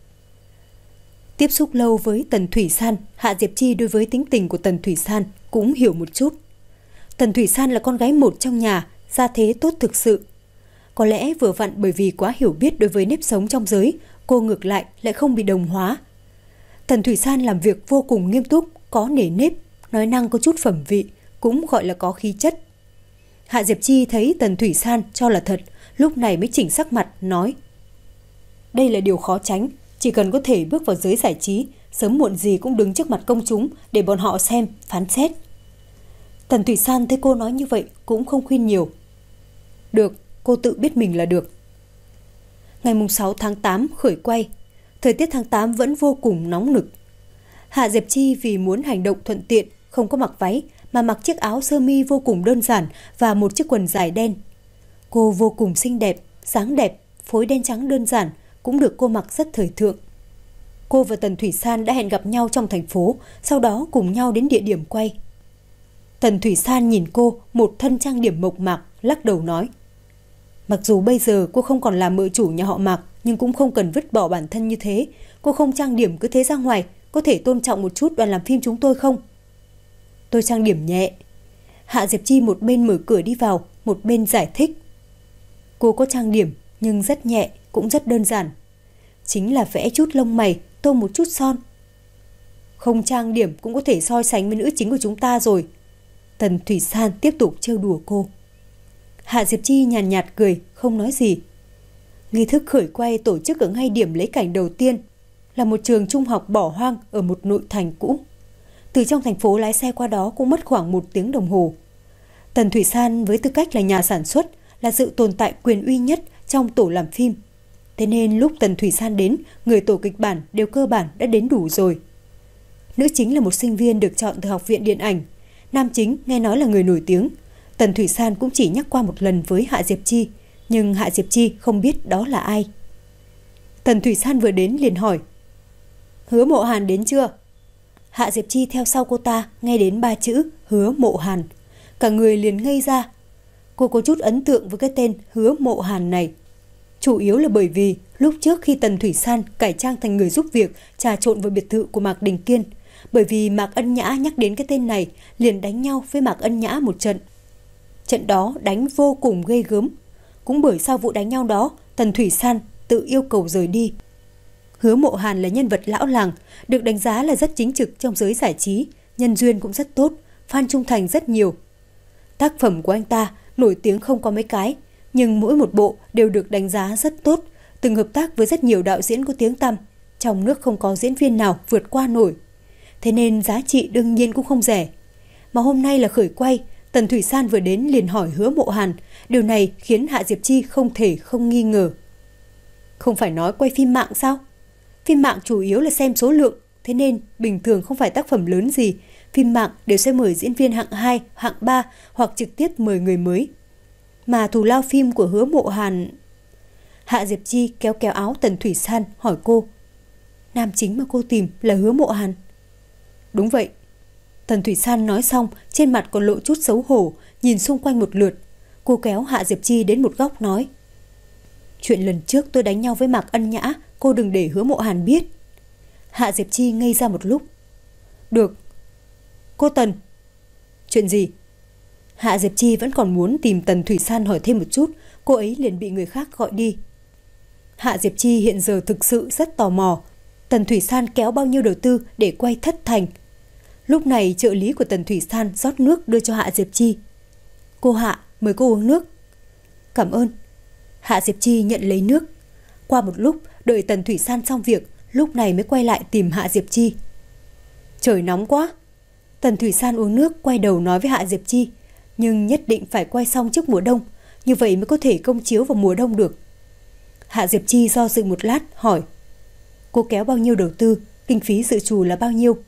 Tiếp xúc lâu với Tần Thủy San, Hạ Diệp Chi đối với tính tình của Tần Thủy San cũng hiểu một chút. Tần Thủy San là con gái một trong nhà, gia thế tốt thực sự. Có lẽ vừa vặn bởi vì quá hiểu biết đối với nếp sống trong giới, cô ngược lại lại không bị đồng hóa. Tần Thủy San làm việc vô cùng nghiêm túc, có nể nếp, nói năng có chút phẩm vị, cũng gọi là có khí chất. Hạ Diệp Chi thấy Tần Thủy San cho là thật, lúc này mới chỉnh sắc mặt, nói: đây là điều khó tránh, chỉ cần có thể bước vào giới giải trí, sớm muộn gì cũng đứng trước mặt công chúng để bọn họ xem, phán xét. Tần Thủy San thấy cô nói như vậy cũng không khuyên nhiều. Được, cô tự biết mình là được. Ngày sáu tháng tám khởi quay. Thời tiết tháng tám vẫn vô cùng nóng nực. Hạ Diệp Chi vì muốn hành động thuận tiện, không có mặc váy mà mặc chiếc áo sơ mi vô cùng đơn giản và một chiếc quần dài đen. Cô vô cùng xinh đẹp, dáng đẹp, phối đen trắng đơn giản cũng được cô mặc rất thời thượng. Cô và Tần Thủy San đã hẹn gặp nhau trong thành phố, sau đó cùng nhau đến địa điểm quay. Tần Thủy San nhìn cô một thân trang điểm mộc mạc, lắc đầu nói: mặc dù bây giờ cô không còn là mợ chủ nhà họ Mạc, nhưng cũng không cần vứt bỏ bản thân như thế. Cô không trang điểm cứ thế ra ngoài, có thể tôn trọng một chút đoàn làm phim chúng tôi không? Tôi trang điểm nhẹ. Hạ Diệp Chi một bên mở cửa đi vào, một bên giải thích. Cô có trang điểm nhưng rất nhẹ, cũng rất đơn giản. Chính là vẽ chút lông mày, tô một chút son. Không trang điểm cũng có thể so sánh với nữ chính của chúng ta rồi. Tần Thủy San tiếp tục trêu đùa cô. Hạ Diệp Chi nhàn nhạt, nhạt cười, không nói gì. Nghi thức khởi quay tổ chức ở ngay điểm lấy cảnh đầu tiên, là một trường trung học bỏ hoang ở một nội thành cũ. Từ trong thành phố lái xe qua đó cũng mất khoảng một tiếng đồng hồ. Tần Thủy San với tư cách là nhà sản xuất, là sự tồn tại quyền uy nhất trong tổ làm phim. Thế nên lúc Tần Thủy San đến, người tổ kịch bản đều cơ bản đã đến đủ rồi. Nữ chính là một sinh viên được chọn từ học viện điện ảnh. Nam chính nghe nói là người nổi tiếng. Tần Thủy San cũng chỉ nhắc qua một lần với Hạ Diệp Chi, nhưng Hạ Diệp Chi không biết đó là ai. Tần Thủy San vừa đến liền hỏi: Hứa Mộ Hàn đến chưa? Hạ Diệp Chi theo sau cô ta nghe đến ba chữ Hứa Mộ Hàn, cả người liền ngây ra. Cô có chút ấn tượng với cái tên Hứa Mộ Hàn này. Chủ yếu là bởi vì lúc trước khi Tần Thủy San cải trang thành người giúp việc trà trộn vào biệt thự của Mạc Đình Kiên, bởi vì Mạc Ân Nhã nhắc đến cái tên này, liền đánh nhau với Mạc Ân Nhã một trận. Trận đó đánh vô cùng ghê gớm. Cũng bởi sau vụ đánh nhau đó, Tần Thủy San tự yêu cầu rời đi. Hứa Mộ Hàn là nhân vật lão làng, được đánh giá là rất chính trực trong giới giải trí, nhân duyên cũng rất tốt, fan trung thành rất nhiều. Tác phẩm của anh ta nổi tiếng không có mấy cái, nhưng mỗi một bộ đều được đánh giá rất tốt, từng hợp tác với rất nhiều đạo diễn có tiếng tăm, trong nước không có diễn viên nào vượt qua nổi. Thế nên giá trị đương nhiên cũng không rẻ. Mà hôm nay là khởi quay, Tần Thủy San vừa đến liền hỏi Hứa Mộ Hàn, điều này khiến Hạ Diệp Chi không thể không nghi ngờ. Không phải nói quay phim mạng sao? Phim mạng chủ yếu là xem số lượng, thế nên bình thường không phải tác phẩm lớn gì, phim mạng đều sẽ mời diễn viên hạng hai, hạng ba hoặc trực tiếp mời người mới. Mà thù lao phim của Hứa Mộ Hàn... Hạ Diệp Chi kéo kéo áo Tần Thủy San hỏi cô: Nam chính mà cô tìm là Hứa Mộ Hàn? Đúng vậy. Tần Thủy San nói xong, trên mặt còn lộ chút xấu hổ, nhìn xung quanh một lượt. Cô kéo Hạ Diệp Chi đến một góc nói: Chuyện lần trước tôi đánh nhau với Mạc Ân Nhã, cô đừng để Hứa Mộ Hàn biết. Hạ Diệp Chi ngây ra một lúc. Được. Cô Tần. Chuyện gì? Hạ Diệp Chi vẫn còn muốn tìm Tần Thủy San hỏi thêm một chút, cô ấy liền bị người khác gọi đi. Hạ Diệp Chi hiện giờ thực sự rất tò mò, Tần Thủy San kéo bao nhiêu đầu tư để quay thất thành. Lúc này trợ lý của Tần Thủy San rót nước đưa cho Hạ Diệp Chi. Cô Hạ, mời cô uống nước. Cảm ơn. Hạ Diệp Chi nhận lấy nước. Qua một lúc, đợi Tần Thủy San xong việc, lúc này mới quay lại tìm Hạ Diệp Chi. Trời nóng quá. Tần Thủy San uống nước, quay đầu nói với Hạ Diệp Chi, nhưng nhất định phải quay xong trước mùa đông, như vậy mới có thể công chiếu vào mùa đông được. Hạ Diệp Chi do dự một lát, hỏi: Cô kéo bao nhiêu đầu tư, kinh phí dự trù là bao nhiêu?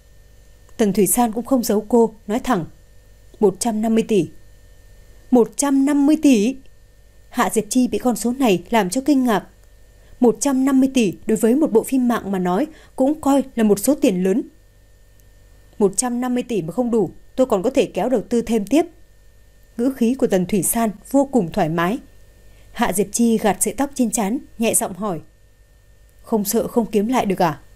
Tần Thủy San cũng không giấu cô, nói thẳng: một trăm năm mươi tỷ. một trăm năm mươi tỷ? Hạ Diệp Chi bị con số này làm cho kinh ngạc. một trăm năm mươi tỷ đối với một bộ phim mạng mà nói cũng coi là một số tiền lớn. một trăm năm mươi tỷ mà không đủ, tôi còn có thể kéo đầu tư thêm tiếp. Ngữ khí của Tần Thủy San vô cùng thoải mái. Hạ Diệp Chi gạt sợi tóc trên trán, nhẹ giọng hỏi: Không sợ không kiếm lại được à?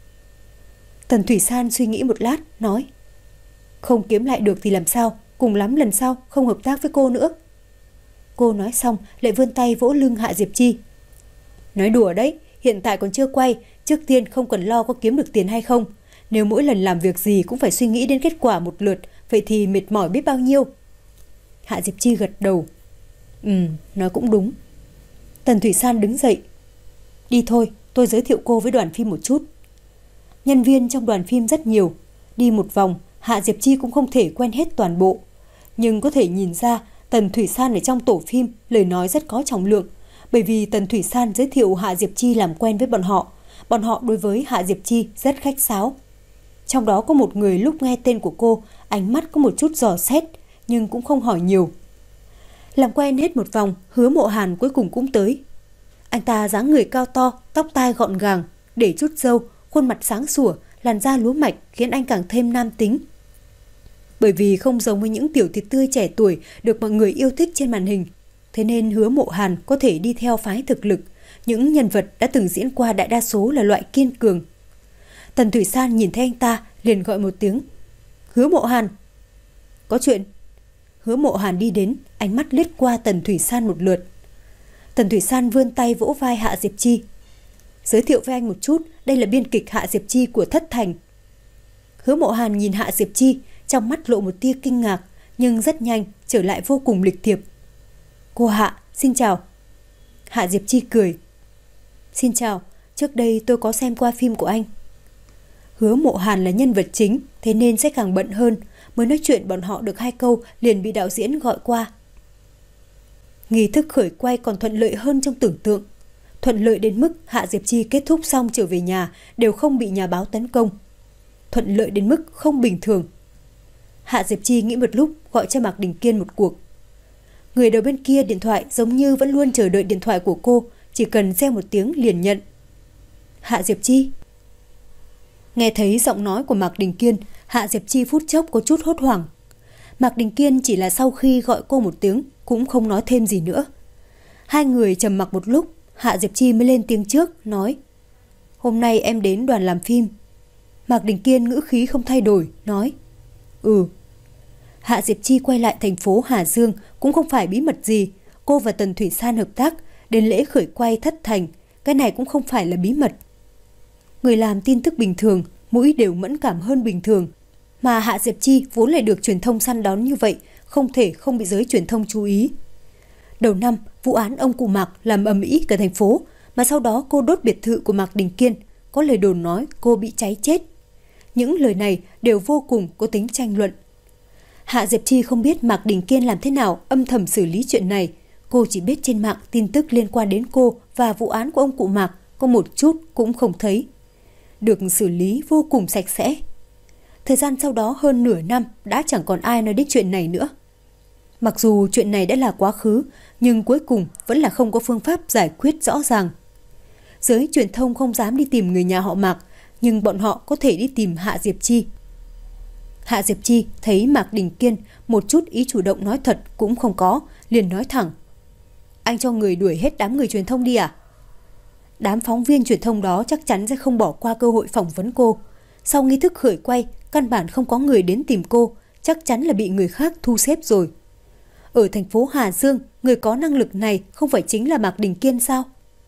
Tần Thủy San suy nghĩ một lát, nói: Không kiếm lại được thì làm sao, cùng lắm lần sau không hợp tác với cô nữa. Cô nói xong lại vươn tay vỗ lưng Hạ Diệp Chi. Nói đùa đấy, hiện tại còn chưa quay, trước tiên không cần lo có kiếm được tiền hay không. Nếu mỗi lần làm việc gì cũng phải suy nghĩ đến kết quả một lượt, vậy thì mệt mỏi biết bao nhiêu. Hạ Diệp Chi gật đầu. Ừ, nói cũng đúng. Tần Thủy San đứng dậy. Đi thôi, tôi giới thiệu cô với đoàn phim một chút. Nhân viên trong đoàn phim rất nhiều. Đi một vòng, Hạ Diệp Chi cũng không thể quen hết toàn bộ. Nhưng có thể nhìn ra Tần Thủy San ở trong tổ phim lời nói rất có trọng lượng. Bởi vì Tần Thủy San giới thiệu Hạ Diệp Chi làm quen với bọn họ. Bọn họ đối với Hạ Diệp Chi rất khách sáo. Trong đó có một người lúc nghe tên của cô, ánh mắt có một chút dò xét, nhưng cũng không hỏi nhiều. Làm quen hết một vòng, Hứa Mộ Hàn cuối cùng cũng tới. Anh ta dáng người cao to, tóc tai gọn gàng, để chút râu, khuôn mặt sáng sủa, làn da lúa mạch khiến anh càng thêm nam tính. Bởi vì không giống với những tiểu thịt tươi trẻ tuổi được mọi người yêu thích trên màn hình, thế nên Hứa Mộ Hàn có thể đi theo phái thực lực. Những nhân vật đã từng diễn qua đại đa số là loại kiên cường. Tần Thủy San nhìn thấy anh ta liền gọi một tiếng. Hứa Mộ Hàn. Có chuyện. Hứa Mộ Hàn đi đến, ánh mắt liếc qua Tần Thủy San một lượt. Tần Thủy San vươn tay vỗ vai Hạ Diệp Chi. Giới thiệu với anh một chút, đây là biên kịch Hạ Diệp Chi của Thất Thành. Hứa Mộ Hàn nhìn Hạ Diệp Chi, trong mắt lộ một tia kinh ngạc, nhưng rất nhanh trở lại vô cùng lịch thiệp. Cô Hạ, xin chào. Hạ Diệp Chi cười. Xin chào, trước đây tôi có xem qua phim của anh. Hứa Mộ Hàn là nhân vật chính, thế nên sẽ càng bận hơn. Mới nói chuyện bọn họ được hai câu liền bị đạo diễn gọi qua. Nghi thức khởi quay còn thuận lợi hơn trong tưởng tượng. Thuận lợi đến mức Hạ Diệp Chi kết thúc xong trở về nhà đều không bị nhà báo tấn công. Thuận lợi đến mức không bình thường. Hạ Diệp Chi nghĩ một lúc gọi cho Mạc Đình Kiên một cuộc. Người đầu bên kia điện thoại giống như vẫn luôn chờ đợi điện thoại của cô, chỉ cần reo một tiếng liền nhận. Hạ Diệp Chi. Nghe thấy giọng nói của Mạc Đình Kiên, Hạ Diệp Chi phút chốc có chút hốt hoảng. Mạc Đình Kiên chỉ là sau khi gọi cô một tiếng cũng không nói thêm gì nữa. Hai người trầm mặc một lúc, Hạ Diệp Chi mới lên tiếng trước, nói: Hôm nay em đến đoàn làm phim. Mạc Đình Kiên ngữ khí không thay đổi, nói: Ừ. Hạ Diệp Chi quay lại thành phố Hà Dương cũng không phải bí mật gì. Cô và Tần Thủy San hợp tác, đến lễ khởi quay Thất Thành, cái này cũng không phải là bí mật. Người làm tin tức bình thường, mũi đều mẫn cảm hơn bình thường. Mà Hạ Diệp Chi vốn lại được truyền thông săn đón như vậy, không thể không bị giới truyền thông chú ý. Đầu năm, vụ án ông cụ Mạc làm ầm ĩ cả thành phố, mà sau đó cô đốt biệt thự của Mạc Đình Kiên, có lời đồn nói cô bị cháy chết. Những lời này đều vô cùng có tính tranh luận. Hạ Diệp Chi không biết Mạc Đình Kiên làm thế nào âm thầm xử lý chuyện này. Cô chỉ biết trên mạng tin tức liên quan đến cô và vụ án của ông cụ Mạc có một chút cũng không thấy. Được xử lý vô cùng sạch sẽ. Thời gian sau đó hơn nửa năm đã chẳng còn ai nói đến chuyện này nữa. Mặc dù chuyện này đã là quá khứ, nhưng cuối cùng vẫn là không có phương pháp giải quyết rõ ràng. Giới truyền thông không dám đi tìm người nhà họ Mạc, nhưng bọn họ có thể đi tìm Hạ Diệp Chi. Hạ Diệp Chi thấy Mạc Đình Kiên một chút ý chủ động nói thật cũng không có, liền nói thẳng: Anh cho người đuổi hết đám người truyền thông đi à? Đám phóng viên truyền thông đó chắc chắn sẽ không bỏ qua cơ hội phỏng vấn cô. Sau nghi thức khởi quay, căn bản không có người đến tìm cô, chắc chắn là bị người khác thu xếp rồi. Ở thành phố Hà Dương, người có năng lực này không phải chính là Mạc Đình Kiên sao?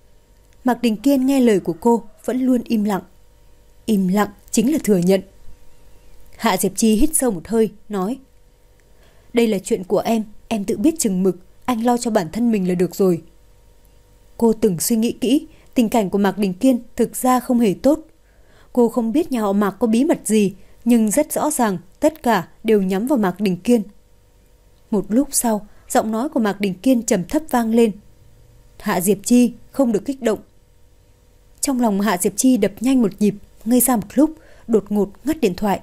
Mạc Đình Kiên nghe lời của cô vẫn luôn im lặng. Im lặng chính là thừa nhận. Hạ Diệp Chi hít sâu một hơi, nói: Đây là chuyện của em, em tự biết chừng mực, anh lo cho bản thân mình là được rồi. Cô từng suy nghĩ kỹ, tình cảnh của Mạc Đình Kiên thực ra không hề tốt. Cô không biết nhà họ Mạc có bí mật gì, nhưng rất rõ ràng tất cả đều nhắm vào Mạc Đình Kiên. Một lúc sau, giọng nói của Mạc Đình Kiên trầm thấp vang lên: Hạ Diệp Chi, không được kích động. Trong lòng Hạ Diệp Chi đập nhanh một nhịp, ngây ra một lúc, đột ngột ngắt điện thoại.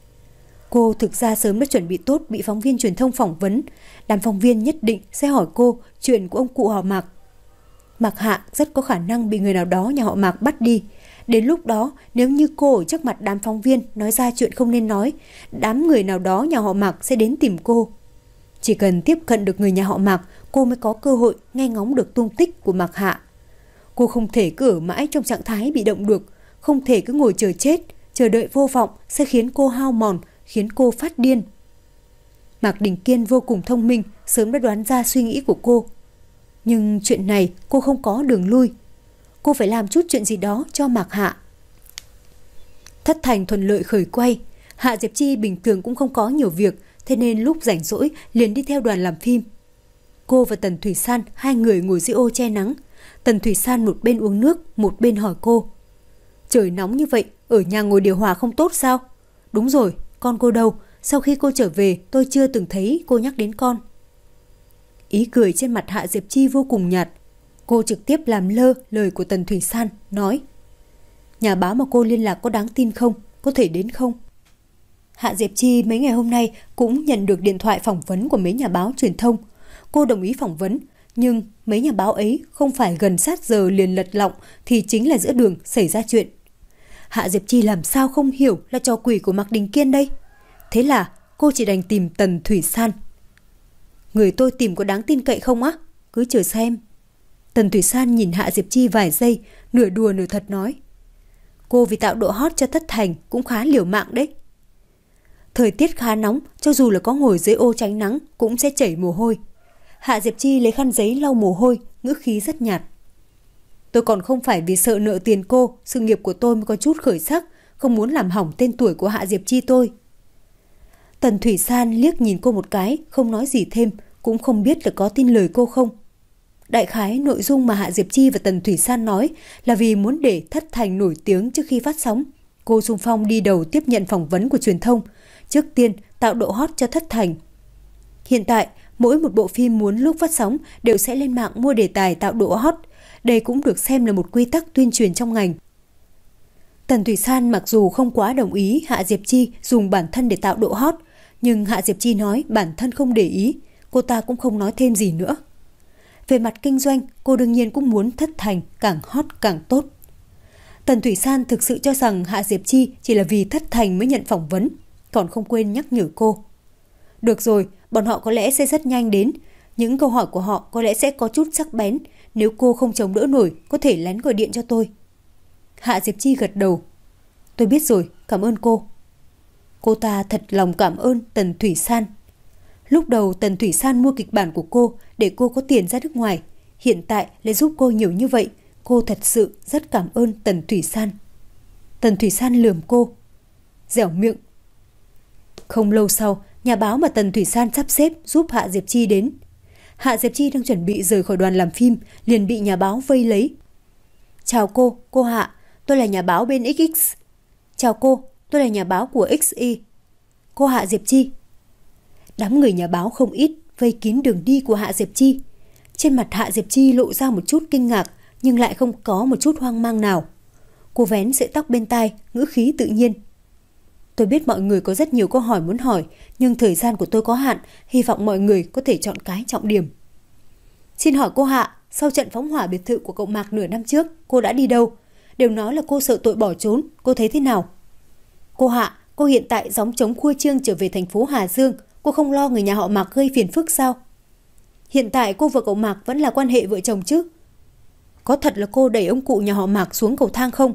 Cô thực ra sớm đã chuẩn bị tốt bị phóng viên truyền thông phỏng vấn. Đám phóng viên nhất định sẽ hỏi cô chuyện của ông cụ họ Mạc. Mạc Hạ rất có khả năng bị người nào đó nhà họ Mạc bắt đi. Đến lúc đó, nếu như cô ở trước mặt đám phóng viên nói ra chuyện không nên nói, đám người nào đó nhà họ Mạc sẽ đến tìm cô. Chỉ cần tiếp cận được người nhà họ Mạc, cô mới có cơ hội nghe ngóng được tung tích của Mạc Hạ. Cô không thể cứ ở mãi trong trạng thái bị động được, không thể cứ ngồi chờ chết, chờ đợi vô vọng sẽ khiến cô hao mòn, khiến cô phát điên. Mạc Đình Kiên vô cùng thông minh, sớm đã đoán ra suy nghĩ của cô. Nhưng chuyện này cô không có đường lui. Cô phải làm chút chuyện gì đó cho Mạc Hạ. Thất thành thuận lợi khởi quay. Hạ Diệp Chi bình thường cũng không có nhiều việc, thế nên lúc rảnh rỗi liền đi theo đoàn làm phim. Cô và Tần Thủy San hai người ngồi dưới ô che nắng. Tần Thủy San một bên uống nước, một bên hỏi cô: Trời nóng như vậy, ở nhà ngồi điều hòa không tốt sao? Đúng rồi, con cô đâu? Sau khi cô trở về, tôi chưa từng thấy cô nhắc đến con. Ý cười trên mặt Hạ Diệp Chi vô cùng nhạt. Cô trực tiếp làm lơ lời của Tần Thủy San, nói: Nhà báo mà cô liên lạc có đáng tin không? Có thể đến không? Hạ Diệp Chi mấy ngày hôm nay cũng nhận được điện thoại phỏng vấn của mấy nhà báo truyền thông. Cô đồng ý phỏng vấn, nhưng mấy nhà báo ấy không phải gần sát giờ liền lật lọng thì chính là giữa đường xảy ra chuyện. Hạ Diệp Chi làm sao không hiểu là trò quỷ của Mạc Đình Kiên đây? Thế là cô chỉ đành tìm Tần Thủy San. Người tôi tìm có đáng tin cậy không á? Cứ chờ xem. Tần Thủy San nhìn Hạ Diệp Chi vài giây, nửa đùa nửa thật nói: Cô vì tạo độ hot cho Thất Thành cũng khá liều mạng đấy. Thời tiết khá nóng, cho dù là có ngồi dưới ô tránh nắng cũng sẽ chảy mồ hôi. Hạ Diệp Chi lấy khăn giấy lau mồ hôi, ngữ khí rất nhạt. Tôi còn không phải vì sợ nợ tiền cô, sự nghiệp của tôi mới có chút khởi sắc, không muốn làm hỏng tên tuổi của Hạ Diệp Chi tôi. Tần Thủy San liếc nhìn cô một cái, không nói gì thêm, cũng không biết là có tin lời cô không. Đại khái nội dung mà Hạ Diệp Chi và Tần Thủy San nói là vì muốn để Thất Thành nổi tiếng trước khi phát sóng. Cô xung phong đi đầu tiếp nhận phỏng vấn của truyền thông, trước tiên tạo độ hot cho Thất Thành. Hiện tại, mỗi một bộ phim muốn lúc phát sóng đều sẽ lên mạng mua đề tài tạo độ hot. Đây cũng được xem là một quy tắc tuyên truyền trong ngành. Tần Thủy San mặc dù không quá đồng ý Hạ Diệp Chi dùng bản thân để tạo độ hot, nhưng Hạ Diệp Chi nói bản thân không để ý, cô ta cũng không nói thêm gì nữa. Về mặt kinh doanh, cô đương nhiên cũng muốn Thất Thành càng hot càng tốt. Tần Thủy San thực sự cho rằng Hạ Diệp Chi chỉ là vì Thất Thành mới nhận phỏng vấn, còn không quên nhắc nhở cô. Được rồi, bọn họ có lẽ sẽ rất nhanh đến. Những câu hỏi của họ có lẽ sẽ có chút sắc bén. Nếu cô không chống đỡ nổi, có thể lén gọi điện cho tôi. Hạ Diệp Chi gật đầu. Tôi biết rồi, cảm ơn cô. Cô ta thật lòng cảm ơn Tần Thủy San. Lúc đầu Tần Thủy San mua kịch bản của cô để cô có tiền ra nước ngoài. Hiện tại lại giúp cô nhiều như vậy. Cô thật sự rất cảm ơn Tần Thủy San. Tần Thủy San lườm cô. Dẻo miệng. Không lâu sau, nhà báo mà Tần Thủy San sắp xếp giúp Hạ Diệp Chi đến. Hạ Diệp Chi đang chuẩn bị rời khỏi đoàn làm phim, liền bị nhà báo vây lấy. Chào cô, cô Hạ, tôi là nhà báo bên ích ích. Chào cô, tôi là nhà báo của ích i. Cô Hạ Diệp Chi. Đám người nhà báo không ít, vây kín đường đi của Hạ Diệp Chi. Trên mặt Hạ Diệp Chi lộ ra một chút kinh ngạc, nhưng lại không có một chút hoang mang nào. Cô vén sợi tóc bên tai, ngữ khí tự nhiên. Tôi biết mọi người có rất nhiều câu hỏi muốn hỏi, nhưng thời gian của tôi có hạn, hy vọng mọi người có thể chọn cái trọng điểm. Xin hỏi cô Hạ, sau trận phóng hỏa biệt thự của cậu Mạc nửa năm trước, cô đã đi đâu? Đều nói là cô sợ tội bỏ trốn, cô thấy thế nào? Cô Hạ, cô hiện tại gióng trống khua chiêng trở về thành phố Hà Dương, cô không lo người nhà họ Mạc gây phiền phức sao? Hiện tại cô và cậu Mạc vẫn là quan hệ vợ chồng chứ? Có thật là cô đẩy ông cụ nhà họ Mạc xuống cầu thang không?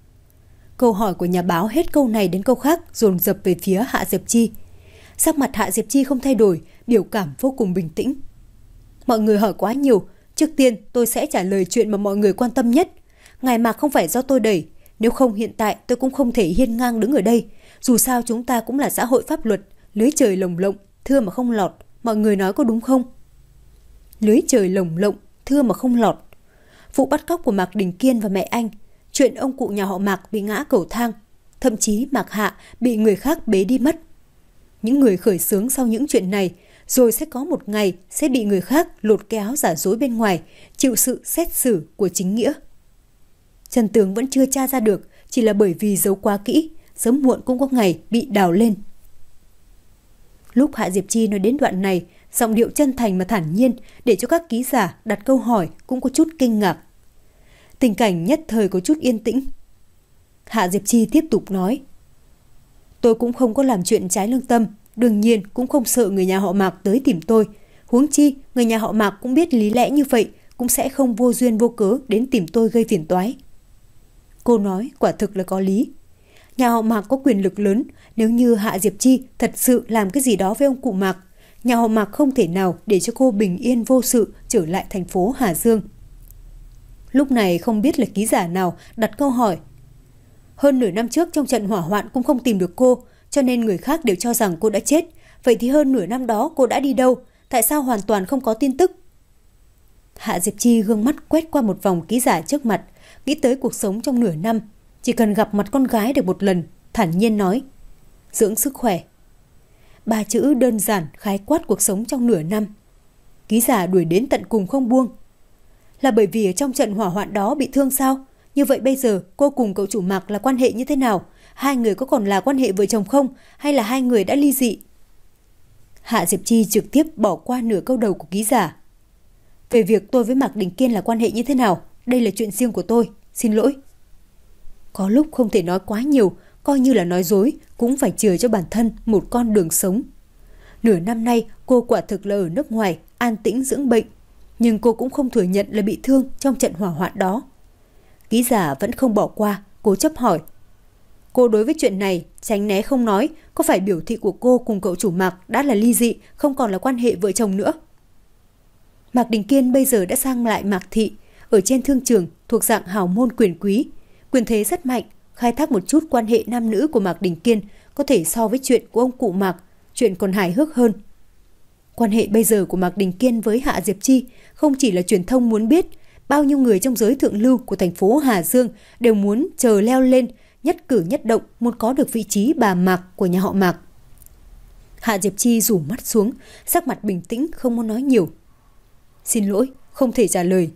Câu hỏi của nhà báo hết câu này đến câu khác dồn dập về phía Hạ Diệp Chi. Sắc mặt Hạ Diệp Chi không thay đổi, biểu cảm vô cùng bình tĩnh. Mọi người hỏi quá nhiều, trước tiên tôi sẽ trả lời chuyện mà mọi người quan tâm nhất. Ngài Mạc không phải do tôi đẩy, nếu không hiện tại tôi cũng không thể hiên ngang đứng ở đây. Dù sao chúng ta cũng là xã hội pháp luật, lưới trời lồng lộng, thưa mà không lọt, mọi người nói có đúng không? Lưới trời lồng lộng, thưa mà không lọt. Vụ bắt cóc của Mạc Đình Kiên và mẹ anh, chuyện ông cụ nhà họ Mạc bị ngã cầu thang, thậm chí Mạc Hạ bị người khác bế đi mất. Những người khởi xướng sau những chuyện này rồi sẽ có một ngày sẽ bị người khác lột cái áo giả dối bên ngoài, chịu sự xét xử của chính nghĩa. Chân tướng vẫn chưa tra ra được, chỉ là bởi vì giấu quá kỹ, sớm muộn cũng có ngày bị đào lên. Lúc Hạ Diệp Chi nói đến đoạn này, giọng điệu chân thành mà thản nhiên, để cho các ký giả đặt câu hỏi cũng có chút kinh ngạc. Tình cảnh nhất thời có chút yên tĩnh. Hạ Diệp Chi tiếp tục nói. Tôi cũng không có làm chuyện trái lương tâm, đương nhiên cũng không sợ người nhà họ Mạc tới tìm tôi. Huống chi, người nhà họ Mạc cũng biết lý lẽ như vậy, cũng sẽ không vô duyên vô cớ đến tìm tôi gây phiền toái. Cô nói quả thực là có lý. Nhà họ Mạc có quyền lực lớn, nếu như Hạ Diệp Chi thật sự làm cái gì đó với ông cụ Mạc, Nhà họ Mạc không thể nào để cho cô bình yên vô sự trở lại thành phố Hà Dương. Lúc này không biết là ký giả nào đặt câu hỏi. Hơn nửa năm trước trong trận hỏa hoạn cũng không tìm được cô, cho nên người khác đều cho rằng cô đã chết. Vậy thì hơn nửa năm đó cô đã đi đâu? Tại sao hoàn toàn không có tin tức? Hạ Diệp Chi gương mắt quét qua một vòng ký giả trước mặt, nghĩ tới cuộc sống trong nửa năm. Chỉ cần gặp mặt con gái được một lần, thản nhiên nói. Dưỡng sức khỏe. Ba chữ đơn giản khái quát cuộc sống trong nửa năm. Ký giả đuổi đến tận cùng không buông. Là bởi vì ở trong trận hỏa hoạn đó bị thương sao? Như vậy bây giờ cô cùng cậu chủ Mạc là quan hệ như thế nào? Hai người có còn là quan hệ vợ chồng không? Hay là hai người đã ly dị? Hạ Diệp Chi trực tiếp bỏ qua nửa câu đầu của ký giả. Về việc tôi với Mạc Đình Kiên là quan hệ như thế nào? Đây là chuyện riêng của tôi. Xin lỗi. Có lúc không thể nói quá nhiều, coi như là nói dối, cũng phải chừa cho bản thân một con đường sống. Nửa năm nay cô quả thực là ở nước ngoài, an tĩnh dưỡng bệnh. Nhưng cô cũng không thừa nhận là bị thương trong trận hỏa hoạn đó. Ký giả vẫn không bỏ qua, cố chấp hỏi. Cô đối với chuyện này tránh né không nói, có phải biểu thị của cô cùng cậu chủ Mạc đã là ly dị, không còn là quan hệ vợ chồng nữa? Mạc Đình Kiên bây giờ đã sang lại Mạc Thị, ở trên thương trường thuộc dạng hào môn quyền quý, quyền thế rất mạnh, khai thác một chút quan hệ nam nữ của Mạc Đình Kiên có thể so với chuyện của ông cụ Mạc, chuyện còn hài hước hơn. Quan hệ bây giờ của Mạc Đình Kiên với Hạ Diệp Chi không chỉ là truyền thông muốn biết, bao nhiêu người trong giới thượng lưu của thành phố Hà Dương đều muốn chờ leo lên, nhất cử nhất động muốn có được vị trí bà Mạc của nhà họ Mạc. Hạ Diệp Chi rủ mắt xuống, sắc mặt bình tĩnh không muốn nói nhiều. Xin lỗi, không thể trả lời.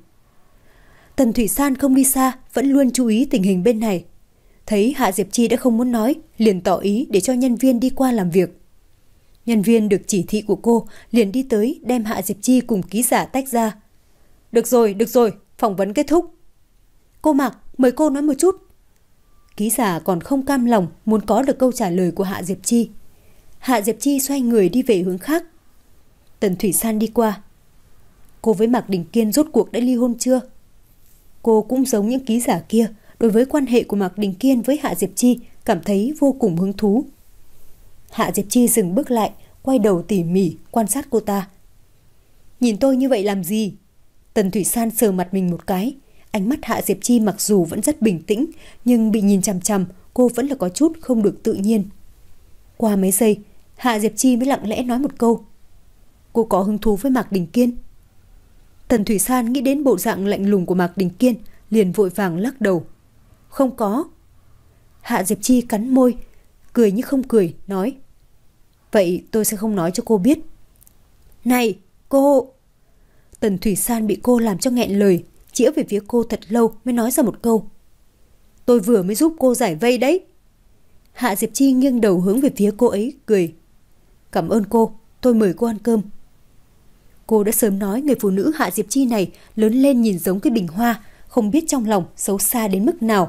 Tần Thủy San không đi xa, vẫn luôn chú ý tình hình bên này. Thấy Hạ Diệp Chi đã không muốn nói, liền tỏ ý để cho nhân viên đi qua làm việc. Nhân viên được chỉ thị của cô liền đi tới đem Hạ Diệp Chi cùng ký giả tách ra. Được rồi, được rồi, phỏng vấn kết thúc. Cô Mạc, mời cô nói một chút. Ký giả còn không cam lòng muốn có được câu trả lời của Hạ Diệp Chi. Hạ Diệp Chi xoay người đi về hướng khác. Tần Thủy San đi qua. Cô với Mạc Đình Kiên rốt cuộc đã ly hôn chưa? Cô cũng giống những ký giả kia, đối với quan hệ của Mạc Đình Kiên với Hạ Diệp Chi cảm thấy vô cùng hứng thú. Hạ Diệp Chi dừng bước lại, quay đầu tỉ mỉ quan sát cô ta. Nhìn tôi như vậy làm gì? Tần Thủy San sờ mặt mình một cái. Ánh mắt Hạ Diệp Chi mặc dù vẫn rất bình tĩnh, nhưng bị nhìn chằm chằm, cô vẫn là có chút không được tự nhiên. Qua mấy giây, Hạ Diệp Chi mới lặng lẽ nói một câu. Cô có hứng thú với Mạc Đình Kiên? Tần Thủy San nghĩ đến bộ dạng lạnh lùng của Mạc Đình Kiên, liền vội vàng lắc đầu. Không có. Hạ Diệp Chi cắn môi, cười như không cười, nói. Vậy tôi sẽ không nói cho cô biết. Này, cô... Tần Thủy San bị cô làm cho nghẹn lời, chĩa về phía cô thật lâu mới nói ra một câu. Tôi vừa mới giúp cô giải vây đấy. Hạ Diệp Chi nghiêng đầu hướng về phía cô ấy, cười. Cảm ơn cô, tôi mời cô ăn cơm. Cô đã sớm nói người phụ nữ Hạ Diệp Chi này lớn lên nhìn giống cái bình hoa, không biết trong lòng xấu xa đến mức nào.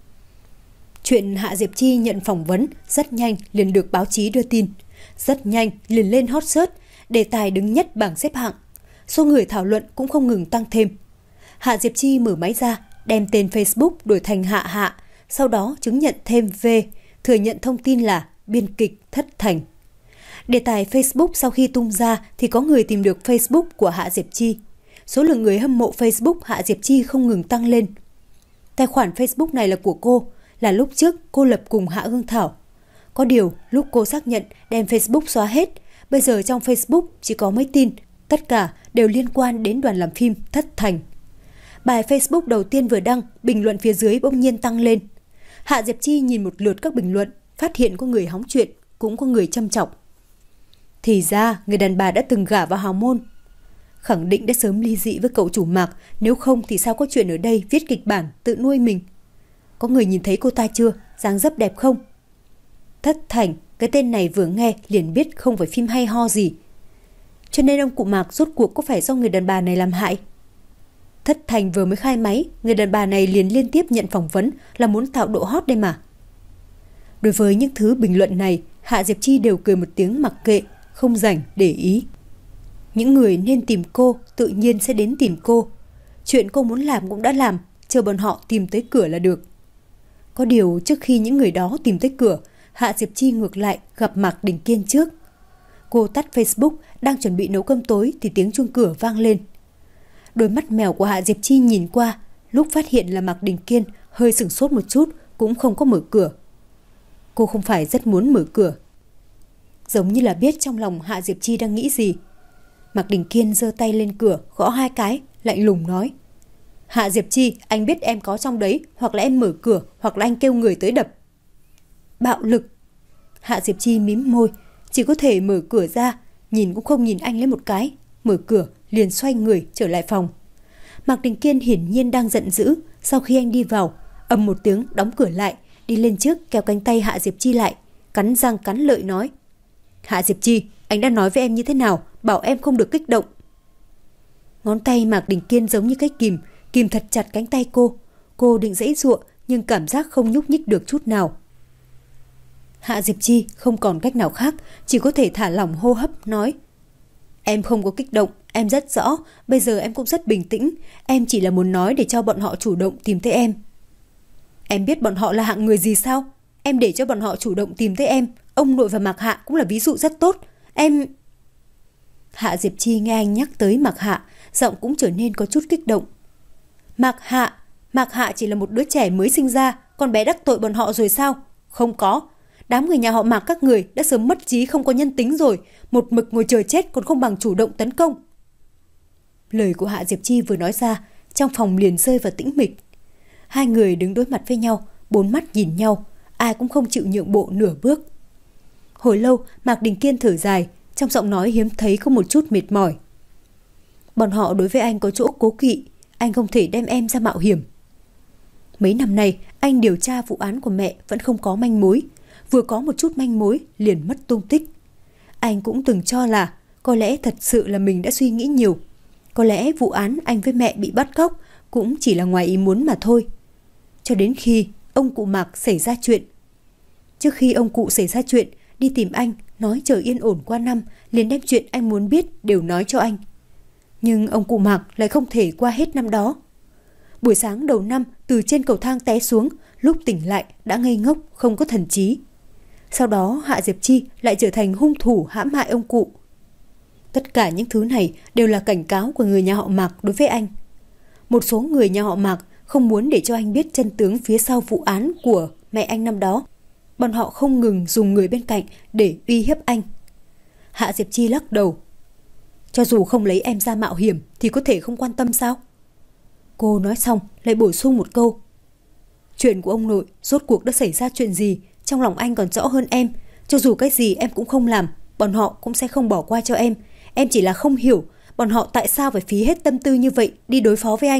Chuyện Hạ Diệp Chi nhận phỏng vấn rất nhanh liền được báo chí đưa tin. Rất nhanh liền lên hot search, đề tài đứng nhất bảng xếp hạng. Số người thảo luận cũng không ngừng tăng thêm. Hạ Diệp Chi mở máy ra, đem tên Facebook đổi thành Hạ Hạ, sau đó chứng nhận thêm V, thừa nhận thông tin là biên kịch thất thành. Đề tài Facebook sau khi tung ra thì có người tìm được Facebook của Hạ Diệp Chi. Số lượng người hâm mộ Facebook Hạ Diệp Chi không ngừng tăng lên. Tài khoản Facebook này là của cô, là lúc trước cô lập cùng Hạ Hương Thảo. Có điều lúc cô xác nhận đem Facebook xóa hết, bây giờ trong Facebook chỉ có mấy tin, tất cả đều liên quan đến đoàn làm phim Thất Thành. Bài Facebook đầu tiên vừa đăng, bình luận phía dưới bỗng nhiên tăng lên. Hạ Diệp Chi nhìn một lượt các bình luận, phát hiện có người hóng chuyện, cũng có người châm chọc. Thì ra người đàn bà đã từng gả vào hào môn, khẳng định đã sớm ly dị với cậu chủ Mạc, nếu không thì sao có chuyện ở đây viết kịch bản tự nuôi mình. Có người nhìn thấy cô ta chưa, dáng dấp đẹp không? Thất Thành, cái tên này vừa nghe liền biết không phải phim hay ho gì. Cho nên ông cụ Mạc rốt cuộc có phải do người đàn bà này làm hại? Thất Thành vừa mới khai máy, người đàn bà này liền liên tiếp nhận phỏng vấn là muốn tạo độ hot đây mà. Đối với những thứ bình luận này, Hạ Diệp Chi đều cười một tiếng mặc kệ, không rảnh để ý. Những người nên tìm cô tự nhiên sẽ đến tìm cô. Chuyện cô muốn làm cũng đã làm, chờ bọn họ tìm tới cửa là được. Có điều trước khi những người đó tìm tới cửa, Hạ Diệp Chi ngược lại gặp Mạc Đình Kiên trước. Cô tắt Facebook, đang chuẩn bị nấu cơm tối thì tiếng chuông cửa vang lên. Đôi mắt mèo của Hạ Diệp Chi nhìn qua, lúc phát hiện là Mạc Đình Kiên hơi sửng sốt một chút, cũng không có mở cửa. Cô không phải rất muốn mở cửa. Giống như là biết trong lòng Hạ Diệp Chi đang nghĩ gì. Mạc Đình Kiên giơ tay lên cửa, gõ hai cái, lạnh lùng nói: Hạ Diệp Chi, anh biết em có trong đấy, hoặc là em mở cửa, hoặc là anh kêu người tới đập. Bạo lực. Hạ Diệp Chi mím môi, chỉ có thể mở cửa ra, nhìn cũng không nhìn anh lấy một cái, mở cửa liền xoay người trở lại phòng. Mạc Đình Kiên hiển nhiên đang giận dữ, sau khi anh đi vào, ầm một tiếng đóng cửa lại, đi lên trước kéo cánh tay Hạ Diệp Chi lại, cắn răng cắn lợi nói: Hạ Diệp Chi, anh đã nói với em như thế nào, bảo em không được kích động. Ngón tay Mạc Đình Kiên giống như cái kìm, kìm thật chặt cánh tay cô. Cô định giãy giụa nhưng cảm giác không nhúc nhích được chút nào. Hạ Diệp Chi không còn cách nào khác, chỉ có thể thả lỏng hô hấp nói: Em không có kích động, em rất rõ, bây giờ em cũng rất bình tĩnh, em chỉ là muốn nói để cho bọn họ chủ động tìm thấy em. Em biết bọn họ là hạng người gì sao? Em để cho bọn họ chủ động tìm thấy em, ông nội và Mạc Hạ cũng là ví dụ rất tốt. Em... Hạ Diệp Chi nghe anh nhắc tới Mạc Hạ, giọng cũng trở nên có chút kích động. Mạc Hạ, Mạc Hạ chỉ là một đứa trẻ mới sinh ra, con bé đắc tội bọn họ rồi sao? Không có. Đám người nhà họ Mạc các người đã sớm mất trí không có nhân tính rồi, một mực ngồi chờ chết còn không bằng chủ động tấn công. Lời của Hạ Diệp Chi vừa nói ra, trong phòng liền rơi vào tĩnh mịch. Hai người đứng đối mặt với nhau, bốn mắt nhìn nhau, ai cũng không chịu nhượng bộ nửa bước. Hồi lâu, Mạc Đình Kiên thở dài, trong giọng nói hiếm thấy có một chút mệt mỏi. Bọn họ đối với anh có chỗ cố kỵ, anh không thể đem em ra mạo hiểm. Mấy năm nay, anh điều tra vụ án của mẹ vẫn không có manh mối, vừa có một chút manh mối liền mất tung tích. Anh cũng từng cho là có lẽ thật sự là mình đã suy nghĩ nhiều. Có lẽ vụ án anh với mẹ bị bắt cóc cũng chỉ là ngoài ý muốn mà thôi. Cho đến khi ông cụ Mạc xảy ra chuyện. Trước khi ông cụ xảy ra chuyện, đi tìm anh, nói chờ yên ổn qua năm, liền đem chuyện anh muốn biết đều nói cho anh. Nhưng ông cụ Mạc lại không thể qua hết năm đó. Buổi sáng đầu năm, từ trên cầu thang té xuống, lúc tỉnh lại đã ngây ngốc, không có thần trí. Sau đó Hạ Diệp Chi lại trở thành hung thủ hãm hại ông cụ. Tất cả những thứ này đều là cảnh cáo của người nhà họ Mạc đối với anh. Một số người nhà họ Mạc không muốn để cho anh biết chân tướng phía sau vụ án của mẹ anh năm đó. Bọn họ không ngừng dùng người bên cạnh để uy hiếp anh. Hạ Diệp Chi lắc đầu. Cho dù không lấy em ra mạo hiểm thì có thể không quan tâm sao? Cô nói xong lại bổ sung một câu. Chuyện của ông nội rốt cuộc đã xảy ra chuyện gì, trong lòng anh còn rõ hơn em. Cho dù cái gì em cũng không làm, bọn họ cũng sẽ không bỏ qua cho em. Em chỉ là không hiểu bọn họ tại sao phải phí hết tâm tư như vậy đi đối phó với anh.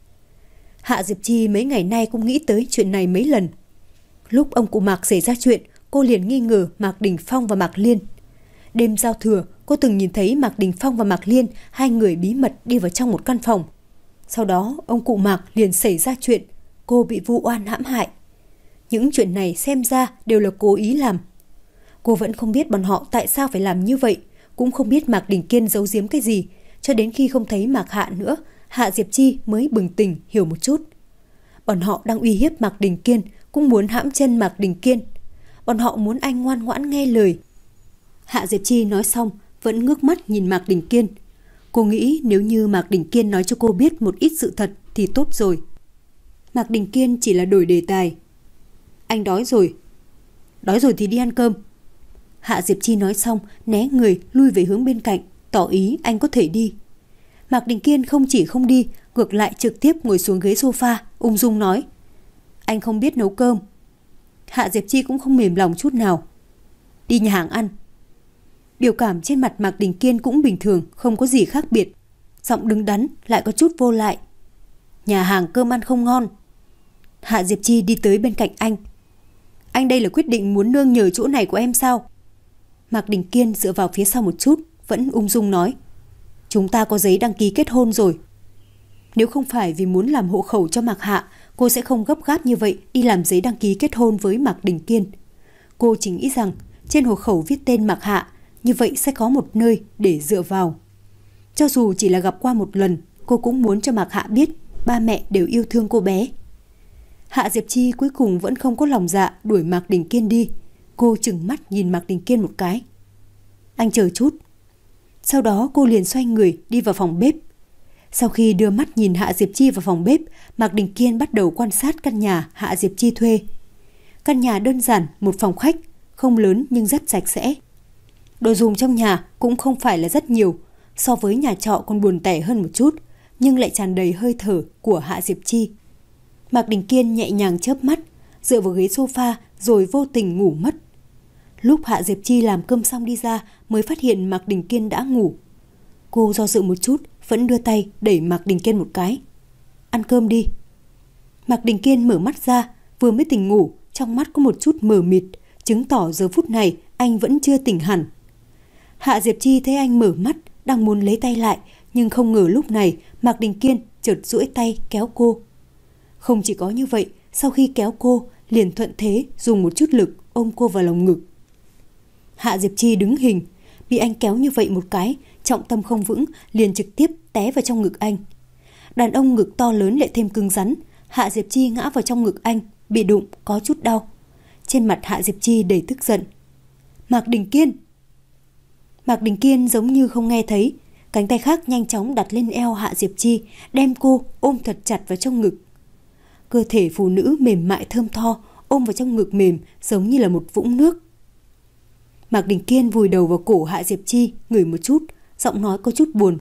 Hạ Diệp Chi mấy ngày nay cũng nghĩ tới chuyện này mấy lần. Lúc ông cụ Mạc xảy ra chuyện, cô liền nghi ngờ Mạc Đình Phong và Mạc Liên. Đêm giao thừa, cô từng nhìn thấy Mạc Đình Phong và Mạc Liên hai người bí mật đi vào trong một căn phòng. Sau đó ông cụ Mạc liền xảy ra chuyện, cô bị vu oan hãm hại. Những chuyện này xem ra đều là cố ý làm. Cô vẫn không biết bọn họ tại sao phải làm như vậy, cũng không biết Mạc Đình Kiên giấu giếm cái gì, cho đến khi không thấy Mạc Hạ nữa, Hạ Diệp Chi mới bừng tỉnh hiểu một chút. Bọn họ đang uy hiếp Mạc Đình Kiên, cũng muốn hãm chân Mạc Đình Kiên. Bọn họ muốn anh ngoan ngoãn nghe lời. Hạ Diệp Chi nói xong, vẫn ngước mắt nhìn Mạc Đình Kiên. Cô nghĩ nếu như Mạc Đình Kiên nói cho cô biết một ít sự thật thì tốt rồi. Mạc Đình Kiên chỉ là đổi đề tài. Anh đói rồi. Đói rồi thì đi ăn cơm. Hạ Diệp Chi nói xong, né người lui về hướng bên cạnh, tỏ ý anh có thể đi. Mạc Đình Kiên không chỉ không đi, ngược lại trực tiếp ngồi xuống ghế sofa, ung dung nói. Anh không biết nấu cơm. Hạ Diệp Chi cũng không mềm lòng chút nào. Đi nhà hàng ăn. Biểu cảm trên mặt Mạc Đình Kiên cũng bình thường, không có gì khác biệt. Giọng đứng đắn lại có chút vô lại. Nhà hàng cơm ăn không ngon. Hạ Diệp Chi đi tới bên cạnh anh. Anh đây là quyết định muốn nương nhờ chỗ này của em sao? Mạc Đình Kiên dựa vào phía sau một chút, vẫn ung dung nói. Chúng ta có giấy đăng ký kết hôn rồi. Nếu không phải vì muốn làm hộ khẩu cho Mạc Hạ, cô sẽ không gấp gáp như vậy đi làm giấy đăng ký kết hôn với Mạc Đình Kiên. Cô chỉ nghĩ rằng trên hộ khẩu viết tên Mạc Hạ, như vậy sẽ có một nơi để dựa vào. Cho dù chỉ là gặp qua một lần, cô cũng muốn cho Mạc Hạ biết ba mẹ đều yêu thương cô bé. Hạ Diệp Chi cuối cùng vẫn không có lòng dạ đuổi Mạc Đình Kiên đi. Cô trừng mắt nhìn Mạc Đình Kiên một cái. anh chờ chút. Sau đó cô liền xoay người đi vào phòng bếp. Sau khi đưa mắt nhìn Hạ Diệp Chi vào phòng bếp, Mạc Đình Kiên bắt đầu quan sát căn nhà Hạ Diệp Chi thuê. Căn nhà đơn giản, một phòng khách, không lớn nhưng rất sạch sẽ. Đồ dùng trong nhà cũng không phải là rất nhiều, so với nhà trọ còn buồn tẻ hơn một chút, nhưng lại tràn đầy hơi thở của Hạ Diệp Chi. Mạc Đình Kiên nhẹ nhàng chớp mắt, dựa vào ghế sofa rồi vô tình ngủ mất. Lúc Hạ Diệp Chi làm cơm xong đi ra mới phát hiện Mạc Đình Kiên đã ngủ. Cô do dự một chút, vẫn đưa tay đẩy Mạc Đình Kiên một cái. Ăn cơm đi. Mạc Đình Kiên mở mắt ra, vừa mới tỉnh ngủ, trong mắt có một chút mờ mịt, chứng tỏ giờ phút này anh vẫn chưa tỉnh hẳn. Hạ Diệp Chi thấy anh mở mắt, đang muốn lấy tay lại, nhưng không ngờ lúc này Mạc Đình Kiên chợt duỗi tay kéo cô. Không chỉ có như vậy, sau khi kéo cô, liền thuận thế dùng một chút lực ôm cô vào lòng ngực. Hạ Diệp Chi đứng hình, bị anh kéo như vậy một cái, trọng tâm không vững, liền trực tiếp té vào trong ngực anh. Đàn ông ngực to lớn lại thêm cứng rắn, Hạ Diệp Chi ngã vào trong ngực anh, bị đụng có chút đau. Trên mặt Hạ Diệp Chi đầy tức giận. Mạc Đình Kiên! Mạc Đình Kiên giống như không nghe thấy, cánh tay khác nhanh chóng đặt lên eo Hạ Diệp Chi, đem cô ôm thật chặt vào trong ngực. Cơ thể phụ nữ mềm mại thơm tho, ôm vào trong ngực mềm giống như là một vũng nước. Mạc Đình Kiên vùi đầu vào cổ Hạ Diệp Chi, ngửi một chút, giọng nói có chút buồn.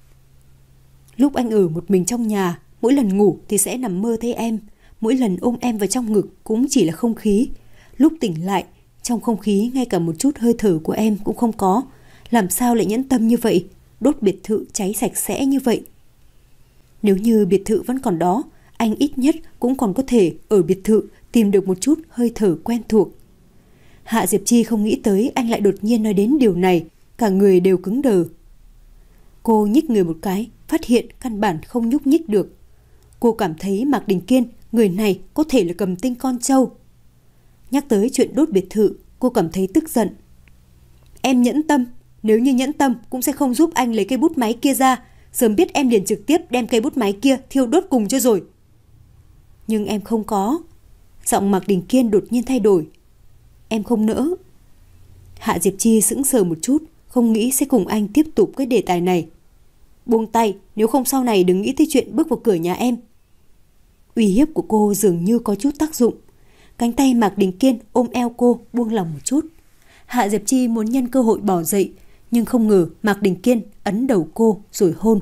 Lúc anh ở một mình trong nhà, mỗi lần ngủ thì sẽ nằm mơ thấy em, mỗi lần ôm em vào trong ngực cũng chỉ là không khí. Lúc tỉnh lại, trong không khí ngay cả một chút hơi thở của em cũng không có. Làm sao lại nhẫn tâm như vậy, đốt biệt thự cháy sạch sẽ như vậy? Nếu như biệt thự vẫn còn đó, anh ít nhất cũng còn có thể ở biệt thự tìm được một chút hơi thở quen thuộc. Hạ Diệp Chi không nghĩ tới anh lại đột nhiên nói đến điều này, cả người đều cứng đờ. Cô nhích người một cái, phát hiện căn bản không nhúc nhích được. Cô cảm thấy Mạc Đình Kiên, người này có thể là cầm tinh con trâu. Nhắc tới chuyện đốt biệt thự, cô cảm thấy tức giận. Em nhẫn tâm, nếu như nhẫn tâm cũng sẽ không giúp anh lấy cây bút máy kia ra, sớm biết em liền trực tiếp đem cây bút máy kia thiêu đốt cùng cho rồi. Nhưng em không có. Giọng Mạc Đình Kiên đột nhiên thay đổi. Em không nỡ. Hạ Diệp Chi sững sờ một chút, không nghĩ sẽ cùng anh tiếp tục cái đề tài này. Buông tay, nếu không sau này đừng nghĩ tới chuyện bước vào cửa nhà em. Uy hiếp của cô dường như có chút tác dụng. Cánh tay Mạc Đình Kiên ôm eo cô buông lỏng một chút. Hạ Diệp Chi muốn nhân cơ hội bỏ dậy, nhưng không ngờ Mạc Đình Kiên ấn đầu cô rồi hôn.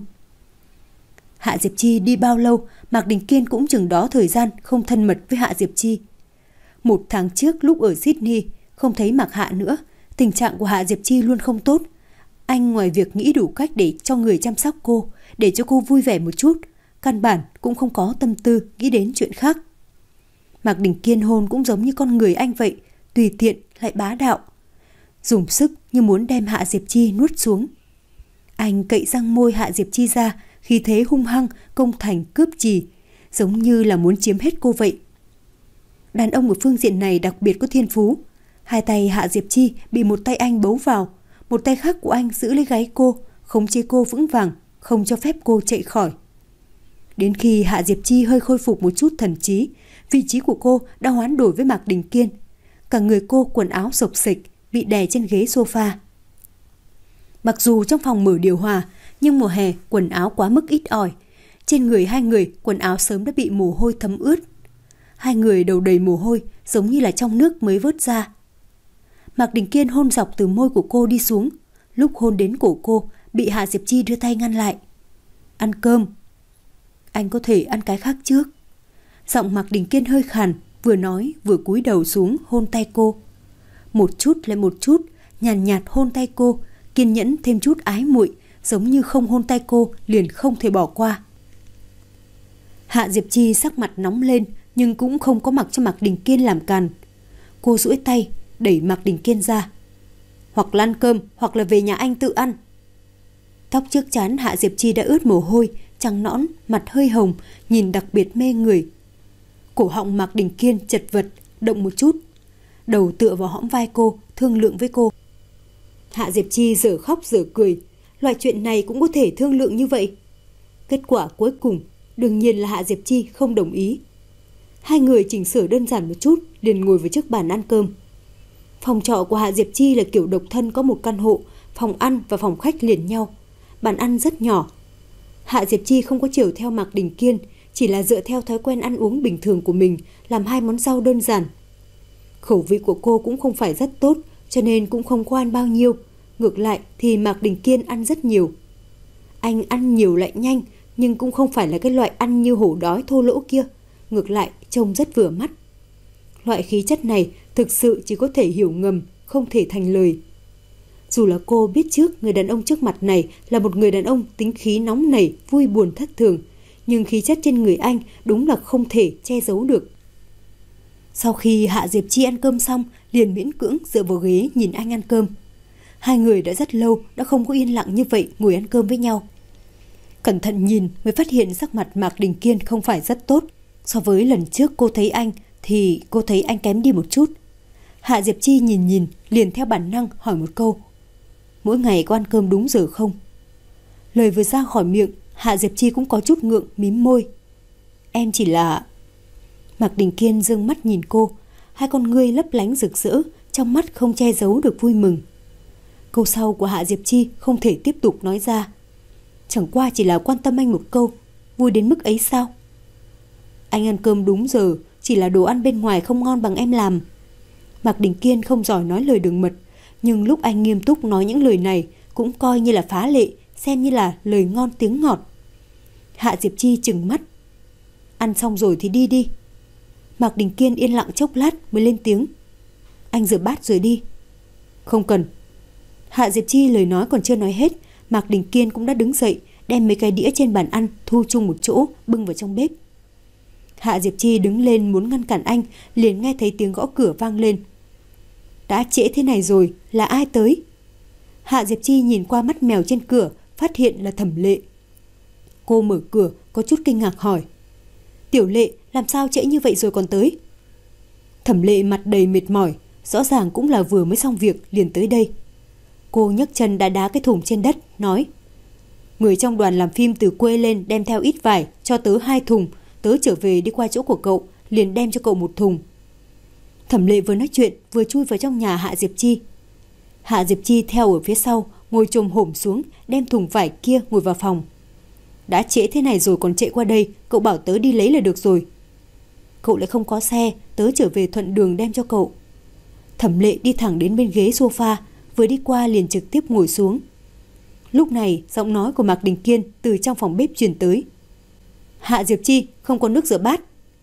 Hạ Diệp Chi đi bao lâu, Mạc Đình Kiên cũng chừng đó thời gian không thân mật với Hạ Diệp Chi. Một tháng trước lúc ở Sydney, không thấy Mạc Hạ nữa, tình trạng của Hạ Diệp Chi luôn không tốt. Anh ngoài việc nghĩ đủ cách để cho người chăm sóc cô, để cho cô vui vẻ một chút, căn bản cũng không có tâm tư nghĩ đến chuyện khác. Mạc Đình Kiên hôn cũng giống như con người anh vậy, tùy tiện lại bá đạo, dùng sức như muốn đem Hạ Diệp Chi nuốt xuống. Anh cậy răng môi Hạ Diệp Chi ra, khí thế hung hăng, công thành cướp trì, giống như là muốn chiếm hết cô vậy. Đàn ông ở phương diện này đặc biệt có thiên phú. Hai tay Hạ Diệp Chi bị một tay anh bấu vào, một tay khác của anh giữ lấy gáy cô, khống chế cô vững vàng, không cho phép cô chạy khỏi. Đến khi Hạ Diệp Chi hơi khôi phục một chút thần trí, vị trí của cô đã hoán đổi với Mạc Đình Kiên. Cả người cô quần áo xộc xịch, bị đè trên ghế sofa. Mặc dù trong phòng mở điều hòa, nhưng mùa hè quần áo quá mức ít ỏi. Trên người hai người quần áo sớm đã bị mồ hôi thấm ướt. Hai người đầu đầy mồ hôi, giống như là trong nước mới vớt ra. Mạc Đình Kiên hôn dọc từ môi của cô đi xuống. Lúc hôn đến cổ cô, bị Hạ Diệp Chi đưa tay ngăn lại. Ăn cơm. Anh có thể ăn cái khác trước. Giọng Mạc Đình Kiên hơi khàn, vừa nói vừa cúi đầu xuống hôn tay cô. Một chút lại một chút, nhàn nhạt, nhạt hôn tay cô, kiên nhẫn thêm chút ái muội, giống như không hôn tay cô liền không thể bỏ qua. Hạ Diệp Chi sắc mặt nóng lên, nhưng cũng không có mặc cho Mạc Đình Kiên làm càn. Cô duỗi tay đẩy Mạc Đình Kiên ra. Hoặc là ăn cơm, hoặc là về nhà anh tự ăn. Tóc trước trán Hạ Diệp Chi đã ướt mồ hôi, trắng nõn, mặt hơi hồng, nhìn đặc biệt mê người. Cổ họng Mạc Đình Kiên chật vật, động một chút, đầu tựa vào hõm vai cô, thương lượng với cô. Hạ Diệp Chi dở khóc dở cười, loại chuyện này cũng có thể thương lượng như vậy. Kết quả cuối cùng đương nhiên là Hạ Diệp Chi không đồng ý. Hai người chỉnh sửa đơn giản một chút, liền ngồi vào trước bàn ăn cơm. Phòng trọ của Hạ Diệp Chi là kiểu độc thân, có một căn hộ, phòng ăn và phòng khách liền nhau. Bàn ăn rất nhỏ. Hạ Diệp Chi không có chiều theo Mạc Đình Kiên, chỉ là dựa theo thói quen ăn uống bình thường của mình, làm hai món rau đơn giản. Khẩu vị của cô cũng không phải rất tốt, cho nên cũng không có ăn bao nhiêu. Ngược lại thì Mạc Đình Kiên ăn rất nhiều. Anh ăn nhiều lại nhanh, nhưng cũng không phải là cái loại ăn như hổ đói thô lỗ kia. Ngược lại trông rất vừa mắt. Loại khí chất này thực sự chỉ có thể hiểu ngầm, không thể thành lời. Dù là cô biết trước người đàn ông trước mặt này là một người đàn ông tính khí nóng nảy, vui buồn thất thường, nhưng khí chất trên người anh đúng là không thể che giấu được. Sau khi Hạ Diệp Chi ăn cơm xong, liền miễn cưỡng dựa vào ghế nhìn anh ăn cơm. Hai người đã rất lâu đã không có yên lặng như vậy ngồi ăn cơm với nhau. Cẩn thận nhìn mới phát hiện sắc mặt Mạc Đình Kiên không phải rất tốt. So với lần trước cô thấy anh thì cô thấy anh kém đi một chút. Hạ Diệp Chi nhìn nhìn liền theo bản năng hỏi một câu: mỗi ngày có ăn cơm đúng giờ không? Lời vừa ra khỏi miệng, Hạ Diệp Chi cũng có chút ngượng mím môi. Em chỉ là... Mạc Đình Kiên dương mắt nhìn cô, hai con ngươi lấp lánh rực rỡ, trong mắt không che giấu được vui mừng. Câu sau của Hạ Diệp Chi không thể tiếp tục nói ra. Chẳng qua chỉ là quan tâm anh một câu, vui đến mức ấy sao? Anh ăn cơm đúng giờ, chỉ là đồ ăn bên ngoài không ngon bằng em làm. Mạc Đình Kiên không giỏi nói lời đường mật, nhưng lúc anh nghiêm túc nói những lời này cũng coi như là phá lệ, xem như là lời ngon tiếng ngọt. Hạ Diệp Chi trừng mắt. Ăn xong rồi thì đi đi. Mạc Đình Kiên yên lặng chốc lát mới lên tiếng. Anh rửa bát rồi đi. Không cần. Hạ Diệp Chi lời nói còn chưa nói hết, Mạc Đình Kiên cũng đã đứng dậy, đem mấy cái đĩa trên bàn ăn thu chung một chỗ, bưng vào trong bếp. Hạ Diệp Chi đứng lên muốn ngăn cản anh, liền nghe thấy tiếng gõ cửa vang lên. Đã trễ thế này rồi, là ai tới? Hạ Diệp Chi nhìn qua mắt mèo trên cửa, phát hiện là Thẩm Lệ. Cô mở cửa, có chút kinh ngạc hỏi. Tiểu Lệ, làm sao trễ như vậy rồi còn tới? Thẩm Lệ mặt đầy mệt mỏi, rõ ràng cũng là vừa mới xong việc liền tới đây. Cô nhấc chân đá đá cái thùng trên đất, nói: người trong đoàn làm phim từ quê lên đem theo ít vải, cho tớ hai thùng, tớ trở về đi qua chỗ của cậu, liền đem cho cậu một thùng. Thẩm Lệ vừa nói chuyện vừa chui vào trong nhà Hạ Diệp Chi. Hạ Diệp Chi theo ở phía sau, ngồi chồm hổm xuống, đem thùng vải kia ngồi vào phòng. Đã trễ thế này rồi còn chạy qua đây, cậu bảo tớ đi lấy là được rồi. Cậu lại không có xe, tớ trở về thuận đường đem cho cậu. Thẩm Lệ đi thẳng đến bên ghế sofa, vừa đi qua liền trực tiếp ngồi xuống. Lúc này giọng nói của Mạc Đình Kiên từ trong phòng bếp truyền tới. Hạ Diệp Chi, không có nước rửa bát.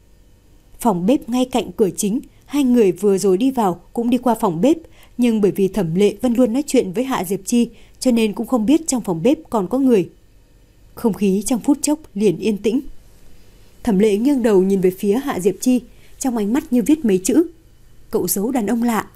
Phòng bếp ngay cạnh cửa chính, hai người vừa rồi đi vào cũng đi qua phòng bếp, nhưng bởi vì Thẩm Lệ vẫn luôn nói chuyện với Hạ Diệp Chi, cho nên cũng không biết trong phòng bếp còn có người. Không khí trong phút chốc liền yên tĩnh. Thẩm Lệ nghiêng đầu nhìn về phía Hạ Diệp Chi, trong ánh mắt như viết mấy chữ: cậu giấu đàn ông lạ.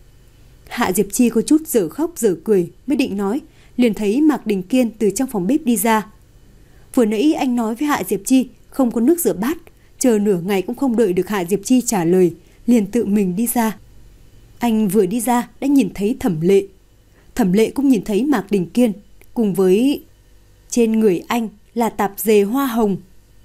Hạ Diệp Chi có chút dở khóc dở cười, mới định nói, liền thấy Mạc Đình Kiên từ trong phòng bếp đi ra. Vừa nãy anh nói với Hạ Diệp Chi không có nước rửa bát, chờ nửa ngày cũng không đợi được Hạ Diệp Chi trả lời, liền tự mình đi ra. Anh vừa đi ra đã nhìn thấy Thẩm Lệ. Thẩm Lệ cũng nhìn thấy Mạc Đình Kiên, cùng với trên người anh là tạp dề hoa hồng.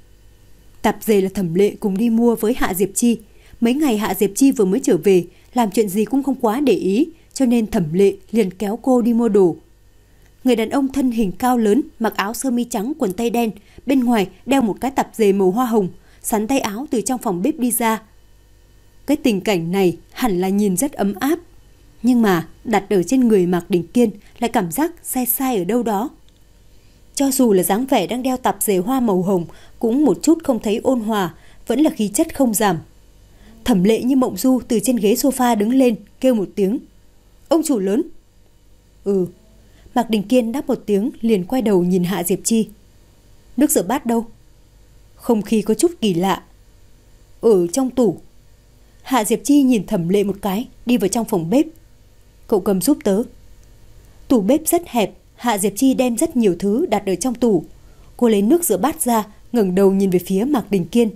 Tạp dề là Thẩm Lệ cùng đi mua với Hạ Diệp Chi. Mấy ngày Hạ Diệp Chi vừa mới trở về, làm chuyện gì cũng không quá để ý, cho nên Thẩm Lệ liền kéo cô đi mua đồ. Người đàn ông thân hình cao lớn, mặc áo sơ mi trắng quần tây đen, bên ngoài đeo một cái tạp dề màu hoa hồng, sắn tay áo từ trong phòng bếp đi ra. Cái tình cảnh này hẳn là nhìn rất ấm áp, nhưng mà đặt ở trên người Mạc Đình Kiên lại cảm giác sai sai ở đâu đó. Cho dù là dáng vẻ đang đeo tạp dề hoa màu hồng, cũng một chút không thấy ôn hòa, vẫn là khí chất không giảm. Thẩm Lệ như mộng du từ trên ghế sofa đứng lên, kêu một tiếng: ông chủ lớn. Ừ. Mạc Đình Kiên đáp một tiếng, liền quay đầu nhìn Hạ Diệp Chi. Nước rửa bát đâu? Không khí có chút kỳ lạ. Ở trong tủ. Hạ Diệp Chi nhìn Thẩm Lệ một cái, đi vào trong phòng bếp. Cậu cầm giúp tớ. Tủ bếp rất hẹp, Hạ Diệp Chi đem rất nhiều thứ đặt ở trong tủ. Cô lấy nước rửa bát ra, ngẩng đầu nhìn về phía Mạc Đình Kiên.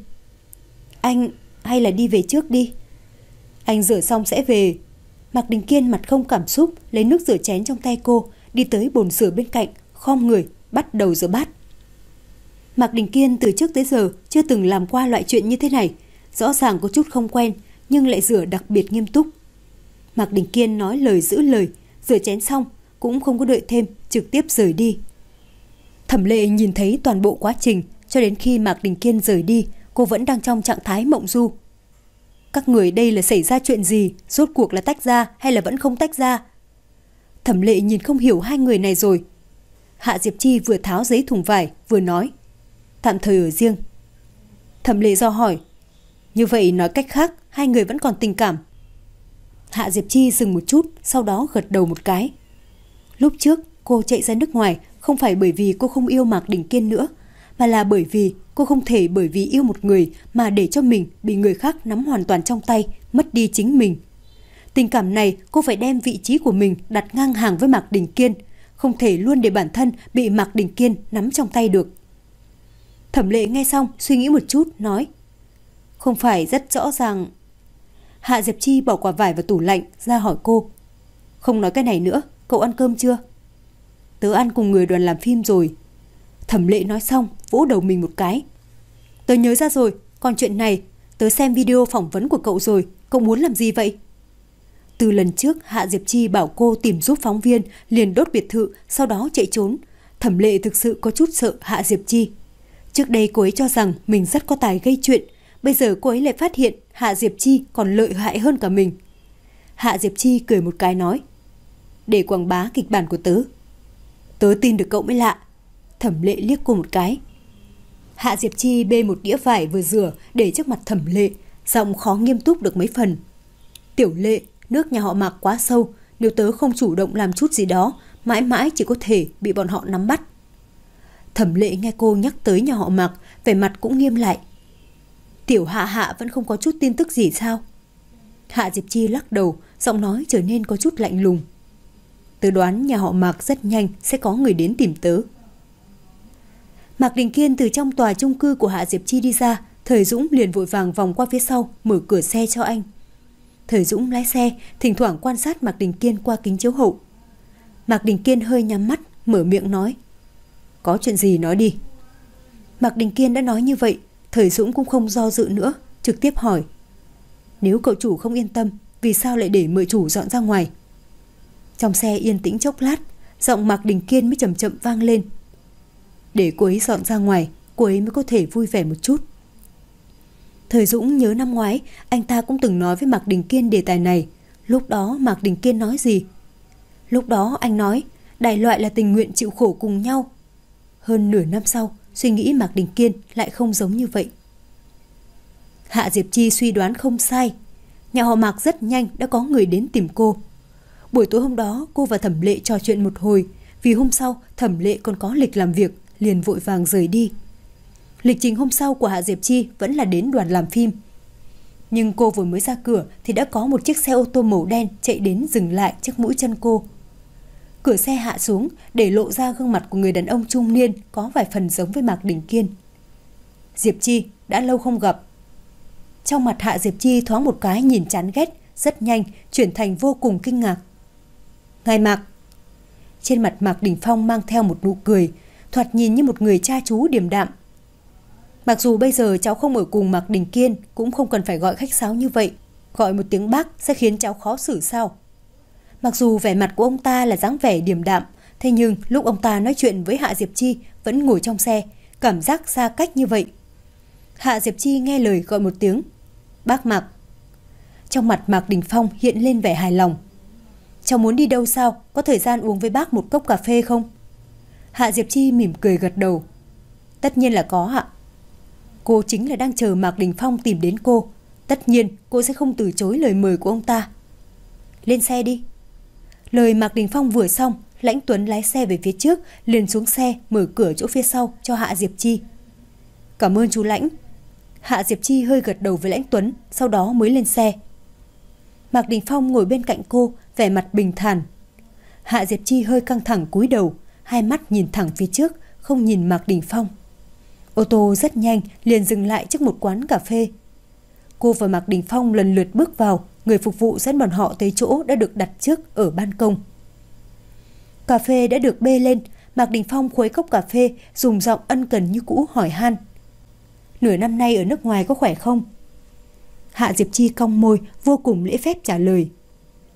Anh hay là đi về trước đi. Anh rửa xong sẽ về. Mạc Đình Kiên mặt không cảm xúc, lấy nước rửa chén trong tay cô, đi tới bồn rửa bên cạnh, khom người, bắt đầu rửa bát. Mạc Đình Kiên từ trước tới giờ chưa từng làm qua loại chuyện như thế này, rõ ràng có chút không quen, nhưng lại rửa đặc biệt nghiêm túc. Mạc Đình Kiên nói lời giữ lời, rửa chén xong cũng không có đợi thêm, trực tiếp rời đi. Thẩm Lệ nhìn thấy toàn bộ quá trình, cho đến khi Mạc Đình Kiên rời đi, cô vẫn đang trong trạng thái mộng du. Các người đây là xảy ra chuyện gì, rốt cuộc là tách ra hay là vẫn không tách ra? Thẩm Lệ nhìn không hiểu hai người này rồi. Hạ Diệp Chi vừa tháo giấy thùng vải, vừa nói, tạm thời ở riêng. Thẩm Lệ do hỏi, như vậy nói cách khác, hai người vẫn còn tình cảm. Hạ Diệp Chi dừng một chút, sau đó gật đầu một cái. Lúc trước cô chạy ra nước ngoài không phải bởi vì cô không yêu Mạc Đình Kiên nữa, mà là bởi vì cô không thể bởi vì yêu một người mà để cho mình bị người khác nắm hoàn toàn trong tay, mất đi chính mình. Tình cảm này cô phải đem vị trí của mình đặt ngang hàng với Mạc Đình Kiên, không thể luôn để bản thân bị Mạc Đình Kiên nắm trong tay được. Thẩm Lệ nghe xong suy nghĩ một chút, nói, không phải rất rõ ràng. Hạ Diệp Chi bỏ quả vải vào tủ lạnh ra hỏi cô, không nói cái này nữa, cậu ăn cơm chưa? Tớ ăn cùng người đoàn làm phim rồi. Thẩm Lệ nói xong vỗ đầu mình một cái. Tớ nhớ ra rồi, còn chuyện này, tớ xem video phỏng vấn của cậu rồi, cậu muốn làm gì vậy? Từ lần trước Hạ Diệp Chi bảo cô tìm giúp phóng viên, liền đốt biệt thự, sau đó chạy trốn. Thẩm Lệ thực sự có chút sợ Hạ Diệp Chi. Trước đây cô ấy cho rằng mình rất có tài gây chuyện, bây giờ cô ấy lại phát hiện Hạ Diệp Chi còn lợi hại hơn cả mình. Hạ Diệp Chi cười một cái nói, để quảng bá kịch bản của tớ. Tớ tin được cậu mới lạ. Thẩm Lệ liếc cô một cái. Hạ Diệp Chi bê một đĩa vải vừa rửa để trước mặt Thẩm Lệ, giọng khó nghiêm túc được mấy phần. Tiểu Lệ, nước nhà họ Mạc quá sâu, nếu tớ không chủ động làm chút gì đó, mãi mãi chỉ có thể bị bọn họ nắm bắt. Thẩm Lệ nghe cô nhắc tới nhà họ Mạc, vẻ mặt cũng nghiêm lại. Tiểu Hạ Hạ vẫn không có chút tin tức gì sao? Hạ Diệp Chi lắc đầu, giọng nói trở nên có chút lạnh lùng. Tớ đoán nhà họ Mạc rất nhanh sẽ có người đến tìm tớ. Mạc Đình Kiên từ trong tòa chung cư của Hạ Diệp Chi đi ra, Thời Dũng liền vội vàng vòng qua phía sau, mở cửa xe cho anh. Thời Dũng lái xe, thỉnh thoảng quan sát Mạc Đình Kiên qua kính chiếu hậu. Mạc Đình Kiên hơi nhắm mắt, mở miệng nói, có chuyện gì nói đi. Mạc Đình Kiên đã nói như vậy, Thời Dũng cũng không do dự nữa, trực tiếp hỏi, nếu cậu chủ không yên tâm, vì sao lại để mợ chủ dọn ra ngoài? Trong xe yên tĩnh chốc lát, giọng Mạc Đình Kiên mới chậm chậm vang lên. Để cô ấy dọn ra ngoài, cô ấy mới có thể vui vẻ một chút. Thời Dũng nhớ năm ngoái, anh ta cũng từng nói với Mạc Đình Kiên đề tài này. Lúc đó Mạc Đình Kiên nói gì? Lúc đó anh nói, đại loại là tình nguyện chịu khổ cùng nhau. Hơn nửa năm sau, suy nghĩ Mạc Đình Kiên lại không giống như vậy. Hạ Diệp Chi suy đoán không sai. Nhà họ Mạc rất nhanh đã có người đến tìm cô. Buổi tối hôm đó cô và Thẩm Lệ trò chuyện một hồi, vì hôm sau Thẩm Lệ còn có lịch làm việc, liền vội vàng rời đi. Lịch trình hôm sau của Hạ Diệp Chi vẫn là đến đoàn làm phim. Nhưng cô vừa mới ra cửa thì đã có một chiếc xe ô tô màu đen chạy đến dừng lại trước mũi chân cô. Cửa xe hạ xuống để lộ ra gương mặt của người đàn ông trung niên có vài phần giống với Mạc Đình Kiên. Diệp Chi, đã lâu không gặp. Trong mặt Hạ Diệp Chi thoáng một cái nhìn chán ghét, rất nhanh chuyển thành vô cùng kinh ngạc. Ngài Mạc. Trên mặt Mạc Đình Phong mang theo một nụ cười, thoạt nhìn như một người cha chú điềm đạm. Mặc dù bây giờ cháu không ở cùng Mạc Đình Kiên, cũng không cần phải gọi khách sáo như vậy. Gọi một tiếng bác sẽ khiến cháu khó xử sao? Mặc dù vẻ mặt của ông ta là dáng vẻ điềm đạm, thế nhưng lúc ông ta nói chuyện với Hạ Diệp Chi vẫn ngồi trong xe, cảm giác xa cách như vậy. Hạ Diệp Chi nghe lời gọi một tiếng, bác Mạc. Trong mặt Mạc Đình Phong hiện lên vẻ hài lòng. Cháu muốn đi đâu sao? Có thời gian uống với bác một cốc cà phê không? Hạ Diệp Chi mỉm cười gật đầu. Tất nhiên là có ạ. Cô chính là đang chờ Mạc Đình Phong tìm đến cô. Tất nhiên cô sẽ không từ chối lời mời của ông ta. Lên xe đi. Lời Mạc Đình Phong vừa xong, Lãnh Tuấn lái xe về phía trước, liền xuống xe mở cửa chỗ phía sau cho Hạ Diệp Chi. Cảm ơn chú Lãnh. Hạ Diệp Chi hơi gật đầu với Lãnh Tuấn, sau đó mới lên xe. Mạc Đình Phong ngồi bên cạnh cô, vẻ mặt bình thản. Hạ Diệp Chi hơi căng thẳng cúi đầu, hai mắt nhìn thẳng phía trước, không nhìn Mạc Đình Phong. Ô tô rất nhanh liền dừng lại trước một quán cà phê. Cô và Mạc Đình Phong lần lượt bước vào, người phục vụ dẫn bọn họ tới chỗ đã được đặt trước ở ban công. Cà phê đã được bê lên, Mạc Đình Phong khuấy cốc cà phê, dùng giọng ân cần như cũ hỏi han. Nửa năm nay ở nước ngoài có khỏe không? Hạ Diệp Chi cong môi, vô cùng lễ phép trả lời.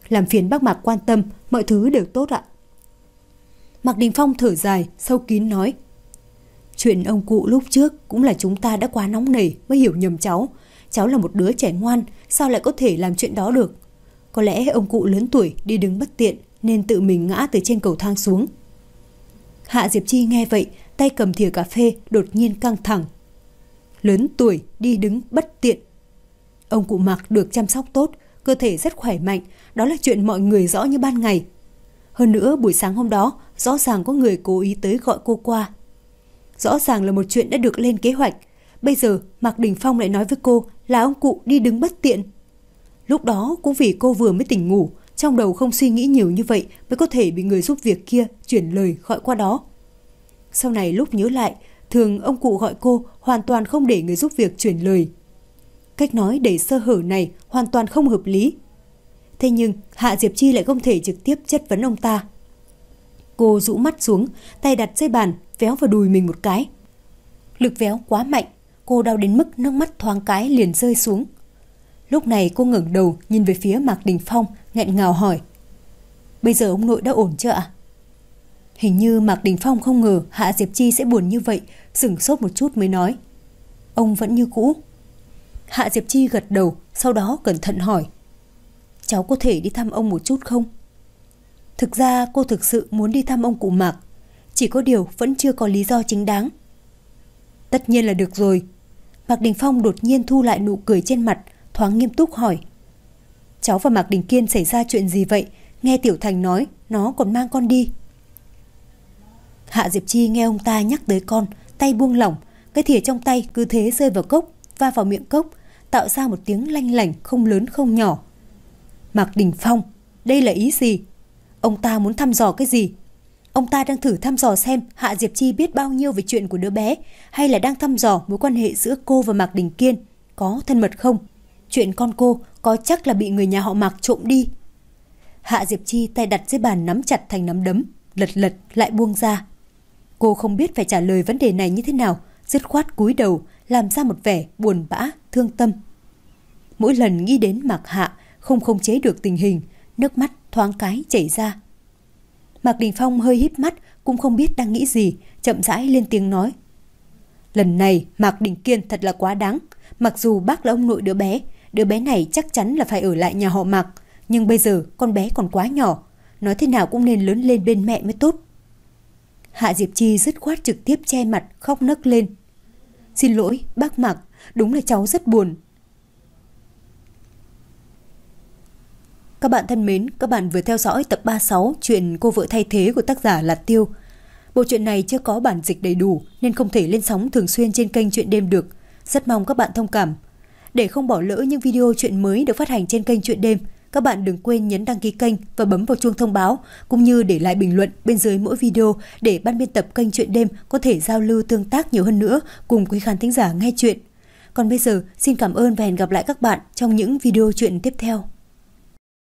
Làm phiền bác Mạc quan tâm, mọi thứ đều tốt ạ. Mạc Đình Phong thở dài, sâu kín nói. Chuyện ông cụ lúc trước cũng là chúng ta đã quá nóng nảy mới hiểu nhầm cháu. Cháu là một đứa trẻ ngoan, sao lại có thể làm chuyện đó được? Có lẽ ông cụ lớn tuổi đi đứng bất tiện nên tự mình ngã từ trên cầu thang xuống. Hạ Diệp Chi nghe vậy, tay cầm thìa cà phê đột nhiên căng thẳng. Lớn tuổi đi đứng bất tiện. Ông cụ Mạc được chăm sóc tốt, cơ thể rất khỏe mạnh, đó là chuyện mọi người rõ như ban ngày. Hơn nữa buổi sáng hôm đó, rõ ràng có người cố ý tới gọi cô qua. Rõ ràng là một chuyện đã được lên kế hoạch. Bây giờ Mạc Đình Phong lại nói với cô là ông cụ đi đứng bất tiện. Lúc đó cũng vì cô vừa mới tỉnh ngủ, trong đầu không suy nghĩ nhiều như vậy mới có thể bị người giúp việc kia chuyển lời gọi qua đó. Sau này lúc nhớ lại, thường ông cụ gọi cô hoàn toàn không để người giúp việc chuyển lời. Cách nói đầy sơ hở này hoàn toàn không hợp lý. Thế nhưng Hạ Diệp Chi lại không thể trực tiếp chất vấn ông ta. Cô rũ mắt xuống, tay đặt dưới bàn, véo vào đùi mình một cái. Lực véo quá mạnh, cô đau đến mức nước mắt thoáng cái liền rơi xuống. Lúc này cô ngẩng đầu nhìn về phía Mạc Đình Phong, nghẹn ngào hỏi. Bây giờ ông nội đã ổn chưa ạ? Hình như Mạc Đình Phong không ngờ Hạ Diệp Chi sẽ buồn như vậy, sửng sốt một chút mới nói. Ông vẫn như cũ. Hạ Diệp Chi gật đầu, sau đó cẩn thận hỏi. Cháu có thể đi thăm ông một chút không? Thực ra cô thực sự muốn đi thăm ông cụ Mạc, chỉ có điều vẫn chưa có lý do chính đáng. Tất nhiên là được rồi. Mạc Đình Phong đột nhiên thu lại nụ cười trên mặt, thoáng nghiêm túc hỏi. Cháu và Mạc Đình Kiên xảy ra chuyện gì vậy? Nghe Tiểu Thành nói nó còn mang con đi. Hạ Diệp Chi nghe ông ta nhắc tới con, tay buông lỏng, cái thìa trong tay cứ thế rơi vào cốc, va vào miệng cốc, tạo ra một tiếng lanh lảnh không lớn không nhỏ. Mạc Đình Phong, đây là ý gì? Ông ta muốn thăm dò cái gì? Ông ta đang thử thăm dò xem Hạ Diệp Chi biết bao nhiêu về chuyện của đứa bé, hay là đang thăm dò mối quan hệ giữa cô và Mạc Đình Kiên có thân mật không? Chuyện con cô có chắc là bị người nhà họ Mạc trộm đi. Hạ Diệp Chi tay đặt dưới bàn nắm chặt thành nắm đấm, lật lật lại buông ra. Cô không biết phải trả lời vấn đề này như thế nào, dứt khoát cúi đầu, làm ra một vẻ buồn bã, thương tâm. Mỗi lần nghĩ đến Mạc Hạ, không khống chế được tình hình, nước mắt thoáng cái chảy ra. Mạc Đình Phong hơi híp mắt, cũng không biết đang nghĩ gì, chậm rãi lên tiếng nói. Lần này Mạc Đình Kiên thật là quá đáng. Mặc dù bác là ông nội đứa bé, đứa bé này chắc chắn là phải ở lại nhà họ Mạc, nhưng bây giờ con bé còn quá nhỏ, nói thế nào cũng nên lớn lên bên mẹ mới tốt. Hạ Diệp Chi dứt khoát trực tiếp che mặt, khóc nấc lên. Xin lỗi bác Mạc, đúng là cháu rất buồn. Các bạn thân mến, các bạn vừa theo dõi tập ba mươi sáu chuyện Cô Vợ Thay Thế của tác giả Lạt Tiêu. Bộ truyện này chưa có bản dịch đầy đủ nên không thể lên sóng thường xuyên trên kênh Truyện Đêm được. Rất mong các bạn thông cảm. Để không bỏ lỡ những video truyện mới được phát hành trên kênh Truyện Đêm, các bạn đừng quên nhấn đăng ký kênh và bấm vào chuông thông báo, cũng như để lại bình luận bên dưới mỗi video để ban biên tập kênh Truyện Đêm có thể giao lưu tương tác nhiều hơn nữa cùng quý khán thính giả nghe truyện. Còn bây giờ, xin cảm ơn và hẹn gặp lại các bạn trong những video truyện tiếp theo.